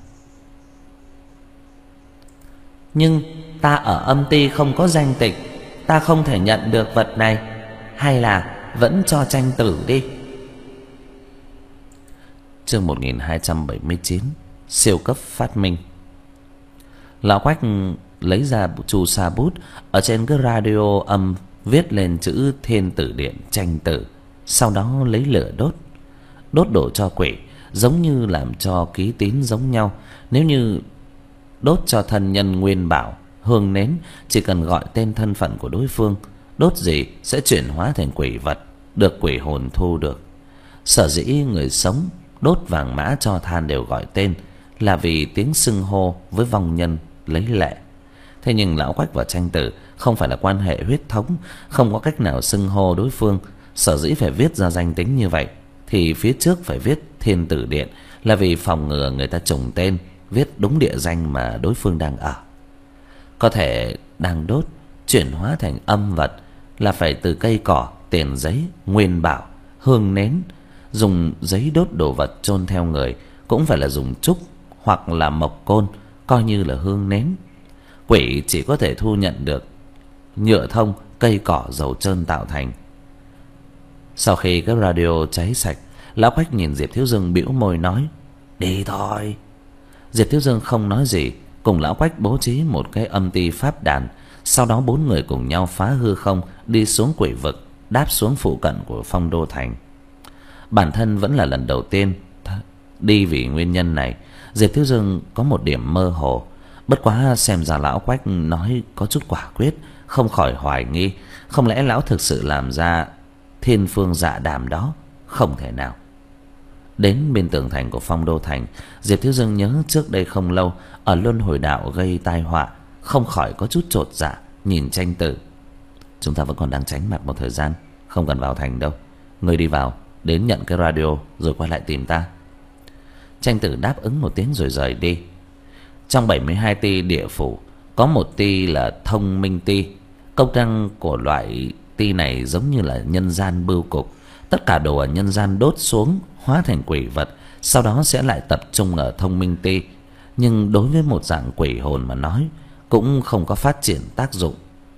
Nhưng ta ở âm ty không có danh tịch, ta không thể nhận được vật này. Hay là vẫn cho tranh tử đi. Chương một nghìn hai trăm bảy mươi chín. Siêu cấp phát minh. Lão Quách lấy ra chu sa bút, ở trên cái radio âm viết lên chữ Thiên Tử Điện tranh tử, sau đó lấy lửa đốt. Đốt đổ cho quỷ giống như làm cho ký tín giống nhau. Nếu như đốt cho thân nhân Nguyên Bảo, hương nến, chỉ cần gọi tên thân phận của đối phương, đốt gì sẽ chuyển hóa thành quỷ vật, được quỷ hồn thu được. Sở dĩ người sống đốt vàng mã cho than đều gọi tên, là vì tiếng xưng hô với vong nhân lấy lệ. Thế nhưng lão Quách và tranh tử không phải là quan hệ huyết thống, không có cách nào xưng hô đối phương. Sở dĩ phải viết ra danh tính như vậy, thì phía trước phải viết Thiên Tử Điện, là vì phòng ngừa người ta trùng tên, viết đúng địa danh mà đối phương đang ở. Có thể đang đốt chuyển hóa thành âm vật, là phải từ cây cỏ, tiền giấy, nguyên bảo, hương nến. Dùng giấy đốt đồ vật chôn theo người cũng phải là dùng trúc hoặc là mộc côn, coi như là hương nến. Quỷ chỉ có thể thu nhận được nhựa thông, cây cỏ, dầu trơn tạo thành. Sau khi cái radio cháy sạch, lão Quách nhìn Diệp Thiếu Dương bĩu môi nói: Đi thôi. Diệp Thiếu Dương không nói gì, cùng lão Quách bố trí một cái âm ty pháp đàn. Sau đó bốn người cùng nhau phá hư không, đi xuống quỷ vực, đáp xuống phụ cận của Phong Đô Thành. Bản thân vẫn là lần đầu tiên đi, vì nguyên nhân này Diệp Thiếu Dương có một điểm mơ hồ. Bất quá xem ra lão Quách nói có chút quả quyết, không khỏi hoài nghi, không lẽ lão thực sự làm ra thiên phương dạ đàm đó? Không thể nào. Đến bên tường thành của Phong Đô Thành, Diệp Thiếu Dương nhớ trước đây không lâu ở luân hồi đạo gây tai họa, không khỏi có chút chột dạ nhìn tranh tử. Chúng ta vẫn còn đang tránh mặt một thời gian, không cần vào thành đâu. Người đi vào, đến nhận cái radio rồi quay lại tìm ta. Tranh tử đáp ứng một tiếng rồi rời đi. Trong bảy mươi hai ty địa phủ, có một ty là thông minh ty. Công năng của loại ty này giống như là nhân gian bưu cục. Tất cả đồ ở nhân gian đốt xuống, hóa thành quỷ vật, sau đó sẽ lại tập trung ở thông minh ty. Nhưng đối với một dạng quỷ hồn mà nói, cũng không có phát triển tác dụng,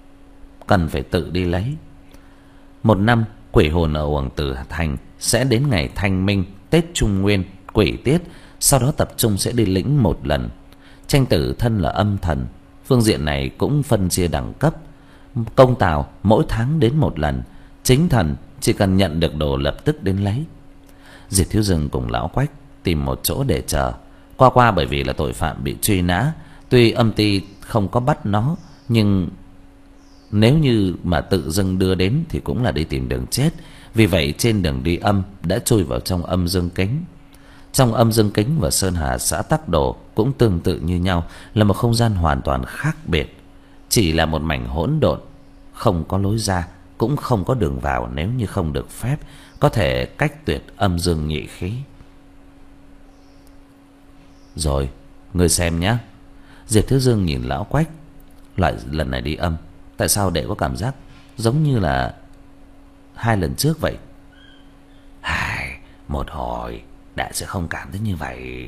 cần phải tự đi lấy. Một năm, quỷ hồn ở Uổng Tử Thành sẽ đến ngày Thanh Minh, Tết Trung Nguyên, quỷ tiết, sau đó tập trung sẽ đi lĩnh một lần. Tranh tử thân là âm thần, phương diện này cũng phân chia đẳng cấp. Công tào mỗi tháng đến một lần, chính thần chỉ cần nhận được đồ lập tức đến lấy. Diệp Thiếu Dương cùng lão Quách tìm một chỗ để chờ. Qua Qua bởi vì là tội phạm bị truy nã, tuy âm ty không có bắt nó, nhưng nếu như mà tự dưng đưa đến thì cũng là đi tìm đường chết. Vì vậy trên đường đi âm đã chui vào trong âm dương kính. Trong âm dương kính và Sơn Hà xã Tắc Đồ cũng tương tự như nhau, là một không gian hoàn toàn khác biệt, chỉ là một mảnh hỗn độn, không có lối ra, cũng không có đường vào nếu như không được phép, có thể cách tuyệt âm dương nhị khí. Rồi, ngươi xem nhé. Diệp Thiếu Dương nhìn lão Quách. Loại lần này đi âm, tại sao đệ có cảm giác giống như là hai lần trước vậy? Hai, một hồi đệ sẽ không cảm thấy như vậy.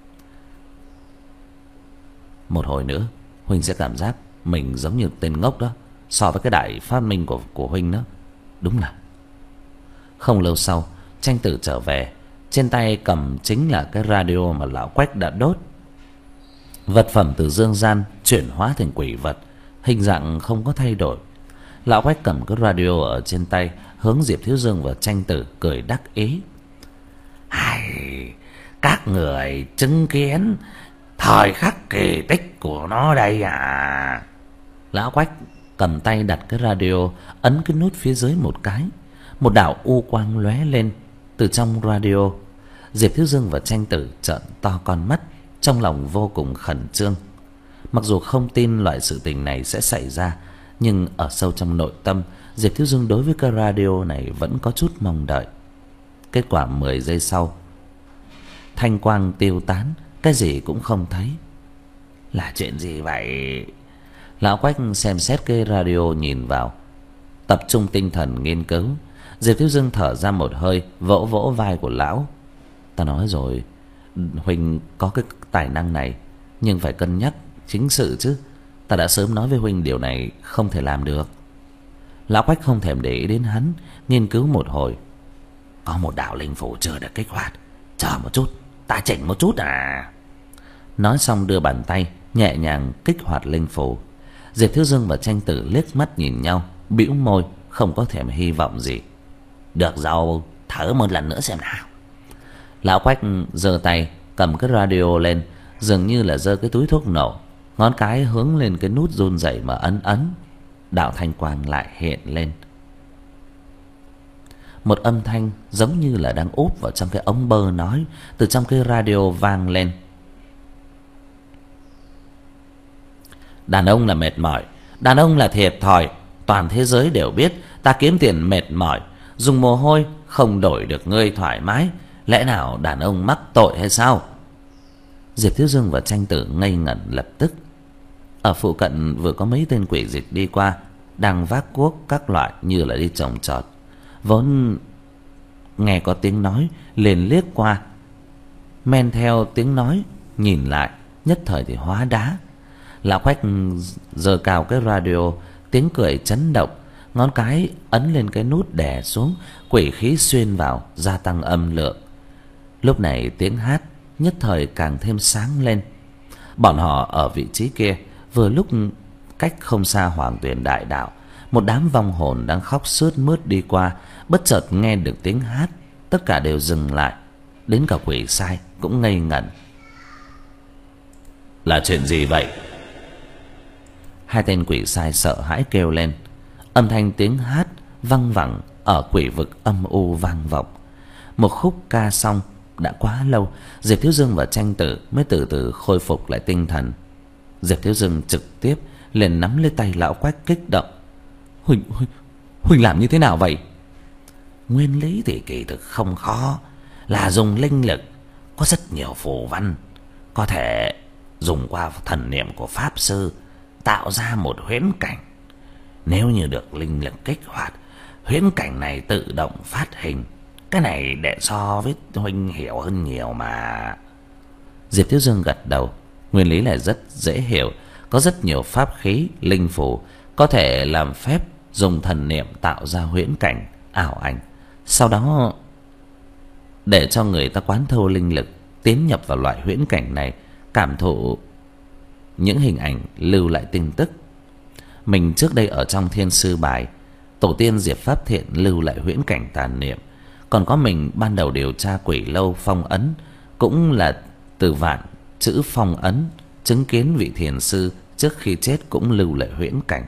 Một hồi nữa huynh sẽ cảm giác mình giống như tên ngốc đó, so với cái đại phát minh của, của huynh đó. Đúng là. Không lâu sau, Tranh Tử trở về, trên tay cầm chính là cái radio mà lão Quách đã đốt. Vật phẩm từ dương gian chuyển hóa thành quỷ vật, hình dạng không có thay đổi. Lão Quách cầm cái radio ở trên tay, hướng Diệp Thiếu Dương và Tranh Tử cười đắc ý. Hay, các người chứng kiến thời khắc kỳ tích của nó đây à? Lão Quách cầm tay đặt cái radio, ấn cái nút phía dưới một cái, một đạo u quang lóe lên từ trong radio. Diệp Thiếu Dương và Tranh Tử trợn to con mắt, trong lòng vô cùng khẩn trương. Mặc dù không tin loại sự tình này sẽ xảy ra, nhưng ở sâu trong nội tâm, Diệp Thiếu Dương đối với cái radio này vẫn có chút mong đợi. Kết quả mười giây sau, thanh quang tiêu tán, cái gì cũng không thấy. Là chuyện gì vậy? Lão Quách xem xét cái radio, nhìn vào, tập trung tinh thần nghiên cứu. Diệp Thiếu Dương thở ra một hơi, vỗ vỗ vai của lão. Ta nói rồi, huynh có cái tài năng này, nhưng phải cân nhắc chính sự chứ. Ta đã sớm nói với huynh điều này không thể làm được. Lão Quách không thèm để ý đến hắn, nghiên cứu một hồi. Có một đạo linh phủ chưa được kích hoạt, chờ một chút, ta chỉnh một chút à. Nói xong đưa bàn tay nhẹ nhàng kích hoạt linh phủ. Diệp Thiếu Dương và Tranh Tử liếc mắt nhìn nhau, bĩu môi, không có thèm hy vọng gì. Được rồi, thử một lần nữa xem nào. Lão Quách giơ tay cầm cái radio lên, dường như là giơ cái túi thuốc nổ, ngón cái hướng lên cái nút run rẩy mà ấn ấn. Đạo thanh quang lại hiện lên. Một âm thanh giống như là đang úp vào trong cái ống bơ nói từ trong cái radio vang lên. Đàn ông là mệt mỏi, đàn ông là thiệt thòi. Toàn thế giới đều biết ta kiếm tiền mệt mỏi, dùng mồ hôi không đổi được ngươi thoải mái. Lẽ nào đàn ông mắc tội hay sao? Diệp Thiếu Dương và Tranh Tử ngây ngẩn lập tức. Ở phụ cận vừa có mấy tên quỷ dịch đi qua, đang vác cuốc các loại như là đi trồng trọt. Vốn nghe có tiếng nói liền liếc qua, men theo tiếng nói nhìn lại, nhất thời thì hóa đá. Lão Quách giơ cao cái radio, tiếng cười chấn động, ngón cái ấn lên cái nút đè xuống, quỷ khí xuyên vào, gia tăng âm lượng. Lúc này tiếng hát nhất thời càng thêm sáng lên. Bọn họ ở vị trí kia, vừa lúc cách không xa Hoàng Tuyền Đại Đạo, một đám vong hồn đang khóc sướt mướt đi qua, bất chợt nghe được tiếng hát, tất cả đều dừng lại, đến cả quỷ sai cũng ngây ngẩn. Là chuyện gì vậy? Hai tên quỷ sai sợ hãi kêu lên. Âm thanh tiếng hát văng vẳng ở quỷ vực âm u vang vọng. Một khúc ca xong đã quá lâu, Diệp Thiếu Dương và Tranh Tử mới từ từ khôi phục lại tinh thần. Diệp Thiếu Dương trực tiếp liền nắm lấy tay lão Quách kích động. Huỳnh, Huỳnh, Huỳnh làm như thế nào vậy? Nguyên lý thì kỳ thực không khó, là dùng linh lực. Có rất nhiều phù văn, có thể dùng qua thần niệm của pháp sư tạo ra một huyễn cảnh. Nếu như được linh lực kích hoạt, huyễn cảnh này tự động phát hình. Cái này để so với huynh hiểu hơn nhiều mà. Diệp Thiếu Dương gật đầu. Nguyên lý là rất dễ hiểu. Có rất nhiều pháp khí, linh phù có thể làm phép dùng thần niệm tạo ra huyễn cảnh, ảo ảnh, sau đó để cho người ta quán thâu linh lực tiến nhập vào loại huyễn cảnh này, cảm thụ những hình ảnh, lưu lại tin tức. Mình trước đây ở trong Thiên Sư Bài, tổ tiên Diệp Pháp Thiện lưu lại huyễn cảnh tàn niệm. Còn có mình ban đầu điều tra Quỷ Lâu phong ấn, cũng là từ vạn chữ phong ấn, chứng kiến vị thiền sư trước khi chết cũng lưu lại huyễn cảnh.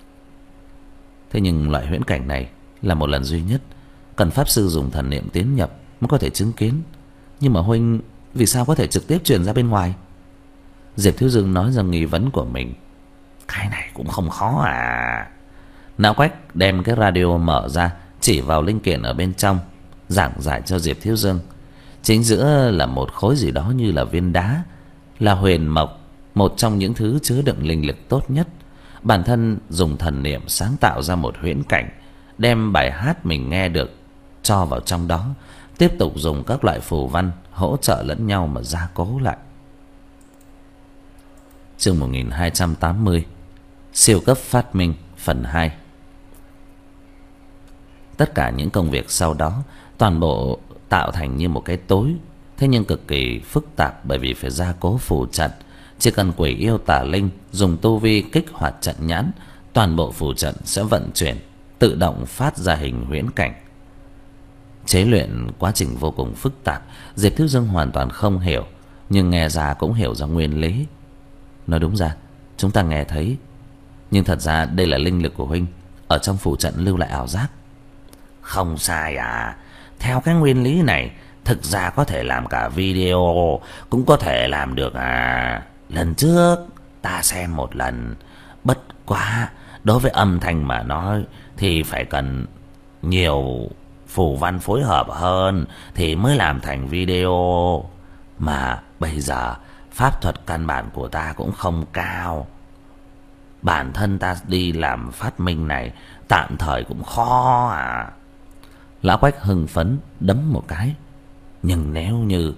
Thế nhưng loại huyễn cảnh này là một lần duy nhất, cần pháp sư dùng thần niệm tiến nhập mới có thể chứng kiến. Nhưng mà huynh vì sao có thể trực tiếp truyền ra bên ngoài? Diệp Thiếu Dương nói ra nghi vấn của mình. Cái này cũng không khó à. Lão Quách đem cái radio mở ra, chỉ vào linh kiện ở bên trong, giảng giải cho Diệp Thiếu Dương. Chính giữa là một khối gì đó như là viên đá, là huyền mộc, một trong những thứ chứa đựng linh lực tốt nhất. Bản thân dùng thần niệm sáng tạo ra một huyễn cảnh, đem bài hát mình nghe được cho vào trong đó, tiếp tục dùng các loại phù văn hỗ trợ lẫn nhau mà gia cố lại. Chương một nghìn hai trăm tám mươi, siêu cấp phát minh phần hai. Tất cả những công việc sau đó toàn bộ tạo thành như một cái tối, thế nhưng cực kỳ phức tạp, bởi vì phải gia cố phù trận. Chỉ cần quỷ yêu tà linh dùng tu vi kích hoạt trận nhãn, toàn bộ phù trận sẽ vận chuyển, tự động phát ra hình huyễn cảnh. Chế luyện quá trình vô cùng phức tạp, Diệp Thiếu Dương hoàn toàn không hiểu, nhưng nghe ra cũng hiểu ra nguyên lý. Nói đúng ra, chúng ta nghe thấy, nhưng thật ra đây là linh lực của huynh ở trong phù trận lưu lại ảo giác. Không sai à. Theo cái nguyên lý này, thực ra có thể làm cả video, cũng có thể làm được à. Lần trước ta xem một lần, bất quá đối với âm thanh mà nói thì phải cần nhiều phù văn phối hợp hơn thì mới làm thành video. Mà bây giờ pháp thuật căn bản của ta cũng không cao, bản thân ta đi làm phát minh này tạm thời cũng khó à. Lão Quách hưng phấn đấm một cái. Nhưng nếu như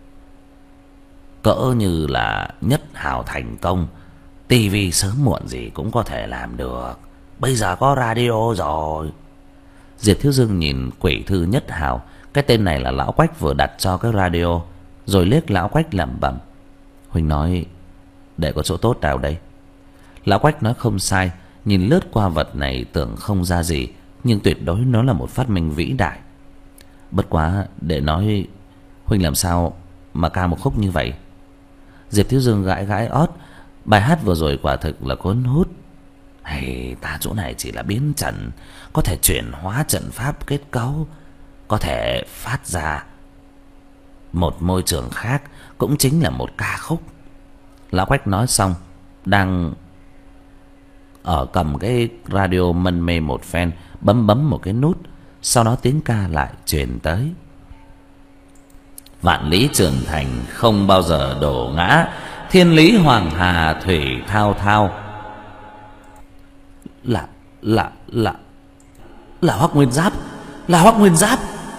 cỡ như là Nhất Hào thành công, tivi sớm muộn gì cũng có thể làm được. Bây giờ có radio rồi. Diệp Thiếu Dương nhìn quỷ thư Nhất Hào, cái tên này là Lão Quách vừa đặt cho cái radio, rồi liếc Lão Quách lẩm bẩm: huynh nói để có chỗ tốt nào đây? Lão Quách nói không sai, nhìn lướt qua vật này tưởng không ra gì, nhưng tuyệt đối nó là một phát minh vĩ đại. Bất quá để nói, huynh làm sao mà ca một khúc như vậy? Diệp Thiếu Dương gãi gãi ót, bài hát vừa rồi quả thực là cuốn hút. Hay ta chỗ này chỉ là biến trận, có thể chuyển hóa trận pháp kết cấu, có thể phát ra một môi trường khác, cũng chính là một ca khúc. Lão Quách nói xong, đang ở cầm cái radio mân mê một phen, bấm bấm một cái nút, sau đó tiếng ca lại truyền tới: vạn lý trường thành không bao giờ đổ ngã, thiên lý hoàng hà thủy thao thao. Là là là là Hoắc Nguyên Giáp, là Hoắc Nguyên Giáp.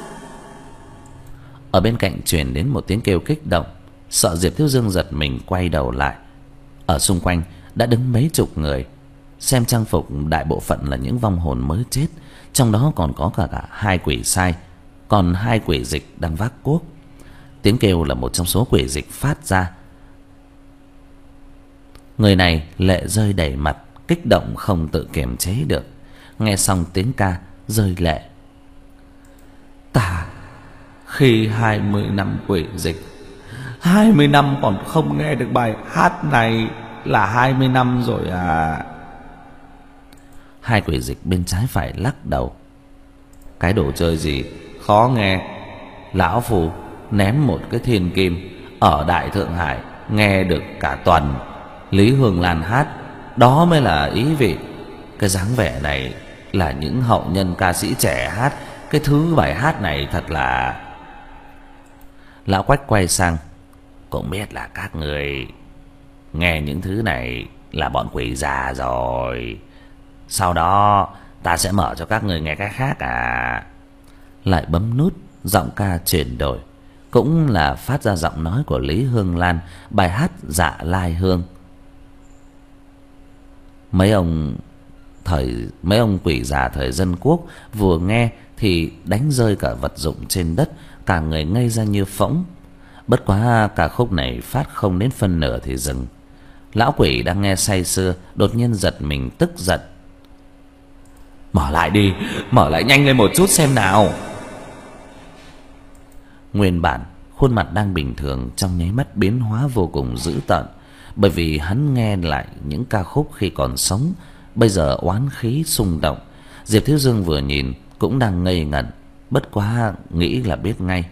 Ở bên cạnh truyền đến một tiếng kêu kích động, sợ Diệp Thiếu Dương giật mình quay đầu lại. Ở xung quanh đã đứng mấy chục người, xem trang phục đại bộ phận là những vong hồn mới chết, trong đó còn có cả, cả hai quỷ sai, còn hai quỷ dịch đang vác cuốc. Tiếng kêu là một trong số quỷ dịch phát ra. Người này lệ rơi đầy mặt, kích động không tự kiềm chế được. Nghe xong tiếng ca rơi lệ. Ta khi hai mươi năm quỷ dịch, hai mươi năm còn không nghe được bài hát này là hai mươi năm rồi à. Hai quỷ dịch bên trái phải lắc đầu. Cái đồ chơi gì khó nghe, lão phù ném một cái thiên kim ở Đại Thượng Hải nghe được cả tuần. Lý Hương Lan hát, đó mới là ý vị. Cái dáng vẻ này là những hậu nhân ca sĩ trẻ hát, cái thứ bài hát này thật là... Lão Quách quay sang: cũng biết là các người nghe những thứ này là bọn quỷ già rồi, sau đó ta sẽ mở cho các người nghe cái khác à. Lại bấm nút, giọng ca chuyển đổi, cũng là phát ra giọng nói của Lý Hương Lan, bài hát Dạ Lai Hương. Mấy ông thời mấy ông quỷ già thời dân quốc vừa nghe thì đánh rơi cả vật dụng trên đất, cả người ngây ra như phỗng. Bất quá ca khúc này phát không đến phân nửa thì dừng. Lão quỷ đang nghe say sưa đột nhiên giật mình tức giận: mở lại đi, mở lại nhanh lên một chút xem nào. Nguyên bản khuôn mặt đang bình thường trong nháy mắt biến hóa vô cùng dữ tợn, bởi vì hắn nghe lại những ca khúc khi còn sống, bây giờ oán khí xung động. Diệp Thiếu Dương vừa nhìn cũng đang ngây ngẩn, bất quá nghĩ là biết ngay.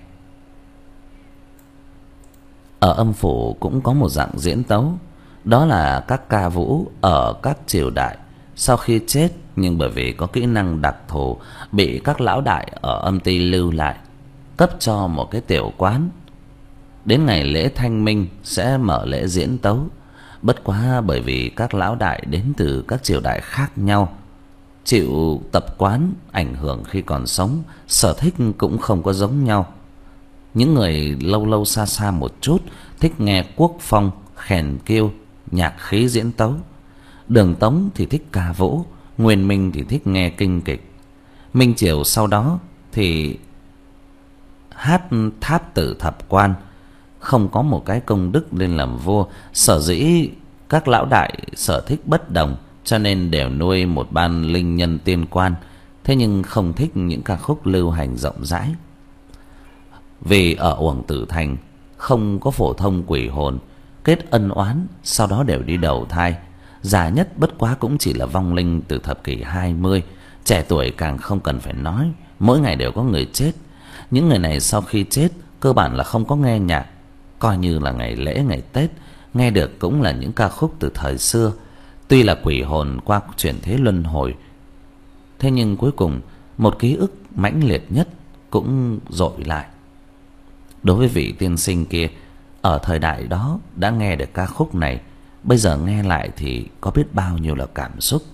Ở âm phủ cũng có một dạng diễn tấu, đó là các ca vũ ở các triều đại sau khi chết, nhưng bởi vì có kỹ năng đặc thù bị các lão đại ở âm ty lưu lại, cấp cho một cái tiểu quán. Đến ngày lễ Thanh Minh sẽ mở lễ diễn tấu. Bất quá bởi vì các lão đại đến từ các triều đại khác nhau, chịu tập quán ảnh hưởng khi còn sống, sở thích cũng không có giống nhau. Những người lâu lâu xa xa một chút thích nghe quốc phong, khèn kiêu, nhạc khí diễn tấu. Đường Tống thì thích ca vũ, Nguyên Minh thì thích nghe kinh kịch. Minh Triều sau đó thì hát tháp tử thập quan, không có một cái công đức lên làm vua. Sở dĩ các lão đại sở thích bất đồng, cho nên đều nuôi một ban linh nhân tiên quan, thế nhưng không thích những ca khúc lưu hành rộng rãi. Vì ở Uổng Tử Thành không có phổ thông quỷ hồn kết ân oán, sau đó đều đi đầu thai. Già nhất bất quá cũng chỉ là vong linh từ thập kỷ hai mươi, trẻ tuổi càng không cần phải nói, mỗi ngày đều có người chết. Những người này sau khi chết cơ bản là không có nghe nhạc, coi như là ngày lễ ngày Tết nghe được cũng là những ca khúc từ thời xưa. Tuy là quỷ hồn qua chuyển thế luân hồi, thế nhưng cuối cùng một ký ức mãnh liệt nhất cũng dội lại. Đối với vị tiên sinh kia, ở thời đại đó đã nghe được ca khúc này, bây giờ nghe lại thì có biết bao nhiêu là cảm xúc.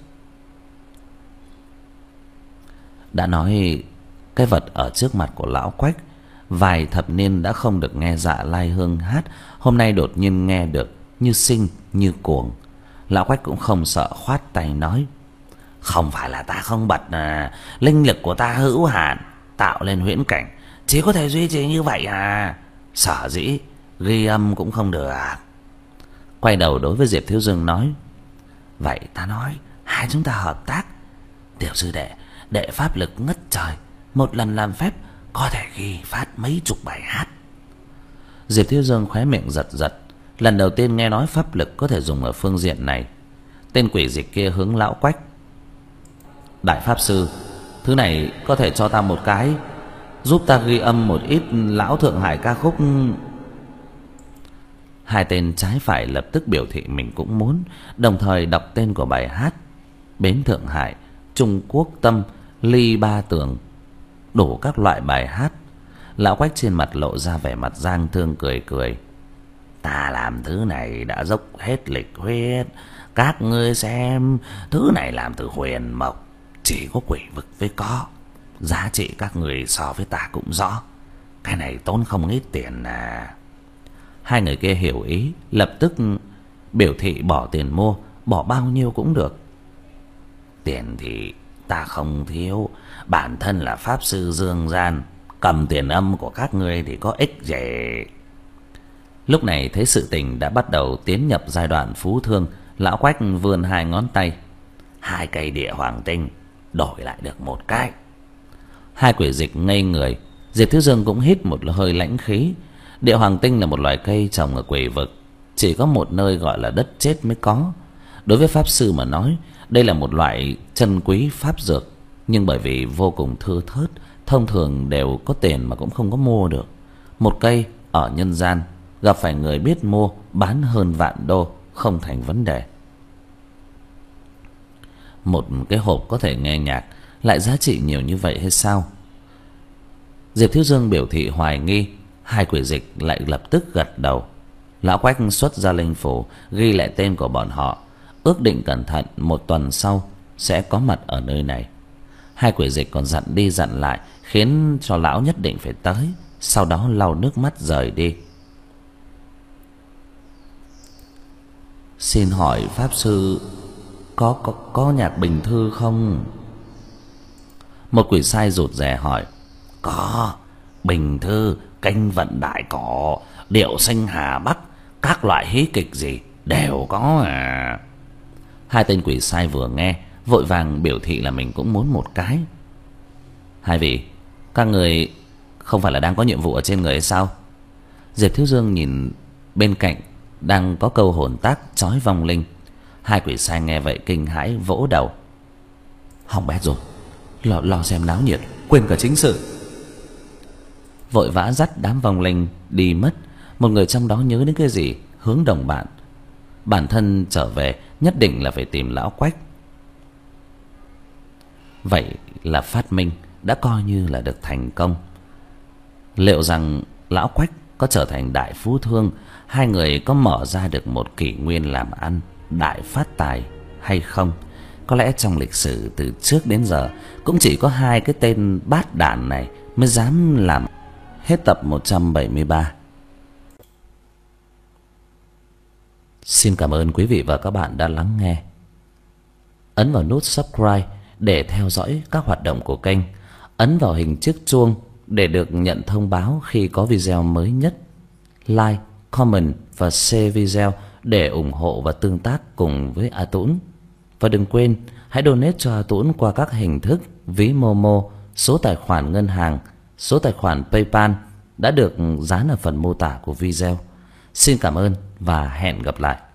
Đã nói cái vật ở trước mặt của lão Quách vài thập niên đã không được nghe Dạ Lai Hương hát, hôm nay đột nhiên nghe được, như sinh như cuồng. Lão Quách cũng không sợ, khoát tay nói: không phải là ta không bật, à, linh lực của ta hữu hạn, tạo lên huyễn cảnh chỉ có thể duy trì như vậy à, sở dĩ ghi âm cũng không được. Quay đầu đối với Diệp Thiếu Dương nói: vậy ta nói hai chúng ta hợp tác. Tiểu sư đệ, đệ pháp lực ngất trời, một lần làm phép có thể ghi phát mấy chục bài hát. Diệp Thiếu Dương khóe miệng giật giật, lần đầu tiên nghe nói pháp lực có thể dùng ở phương diện này. Tên quỷ dịch kia hướng lão Quách: đại pháp sư, thứ này có thể cho ta một cái, giúp ta ghi âm một ít lão Thượng Hải ca khúc. Hai tên trái phải lập tức biểu thị mình cũng muốn, đồng thời đọc tên của bài hát: Bến Thượng Hải, Trung Quốc Tâm, Ly Ba Tường, đủ các loại bài hát. Lão Quách trên mặt lộ ra vẻ mặt giang thương, cười cười: ta làm thứ này đã dốc hết lịch huyết, các ngươi xem, thứ này làm từ huyền mộc, chỉ có quỷ vực mới có, giá trị các người so với ta cũng rõ, cái này tốn không ít tiền à. Hai người kia hiểu ý, lập tức biểu thị bỏ tiền mua, bỏ bao nhiêu cũng được. Tiền thì ta không thiếu, bản thân là pháp sư dương gian, cầm tiền âm của các ngươi thì có ích gì. Lúc này thấy sự tình đã bắt đầu tiến nhập giai đoạn phú thương, lão Quách vươn hai ngón tay: hai cây địa hoàng tinh đổi lại được một cái. Hai quỷ dịch ngây người, Diệp Thiếu Dương cũng hít một hơi lãnh khí. Địa hoàng tinh là một loài cây trồng ở quỷ vực, chỉ có một nơi gọi là đất chết mới có. Đối với pháp sư mà nói, đây là một loại chân quý pháp dược, nhưng bởi vì vô cùng thưa thớt, thông thường đều có tiền mà cũng không có mua được. Một cây ở nhân gian gặp phải người biết mua, bán hơn vạn đô không thành vấn đề. Một cái hộp có thể nghe nhạc lại giá trị nhiều như vậy hay sao? Diệp Thiếu Dương biểu thị hoài nghi, hai quỷ dịch lại lập tức gật đầu. Lão Quách xuất ra linh phủ, ghi lại tên của bọn họ, ước định cẩn thận một tuần sau sẽ có mặt ở nơi này. Hai quỷ dịch còn dặn đi dặn lại, khiến cho lão nhất định phải tới, sau đó lau nước mắt rời đi. Xin hỏi pháp sư có có có nhạc bình thư không? Một quỷ sai rụt rè hỏi. Có, bình thư, kênh vận đại cỏ, điệu sinh Hà Bắc, các loại hí kịch gì đều có à. Hai tên quỷ sai vừa nghe vội vàng biểu thị là mình cũng muốn một cái. Hai vị, các người không phải là đang có nhiệm vụ ở trên người hay sao? Diệp Thiếu Dương nhìn bên cạnh đang có câu hồn tác chói vong linh. Hai quỷ sai nghe vậy kinh hãi vỗ đầu. Hỏng bét rồi, lo lo xem náo nhiệt quên cả chính sự. Vội vã dắt đám vong linh đi mất. Một người trong đó nhớ đến cái gì hướng đồng bạn, bản thân trở về nhất định là phải tìm lão Quách. Vậy là phát minh đã coi như là được thành công. Liệu rằng lão Quách có trở thành đại phú thương, hai người có mở ra được một kỷ nguyên làm ăn đại phát tài hay không? Có lẽ trong lịch sử từ trước đến giờ cũng chỉ có hai cái tên bát đản này mới dám làm. Hết tập một trăm bảy mươi ba. Xin cảm ơn quý vị và các bạn đã lắng nghe. Ấn vào nút subscribe để theo dõi các hoạt động của kênh. Ấn vào hình chiếc chuông để được nhận thông báo khi có video mới nhất. Like, comment và share video để ủng hộ và tương tác cùng với A Tũng. Và đừng quên hãy donate cho A Tũng qua các hình thức ví Momo, số tài khoản ngân hàng, số tài khoản PayPal đã được dán ở phần mô tả của video. Xin cảm ơn và hẹn gặp lại.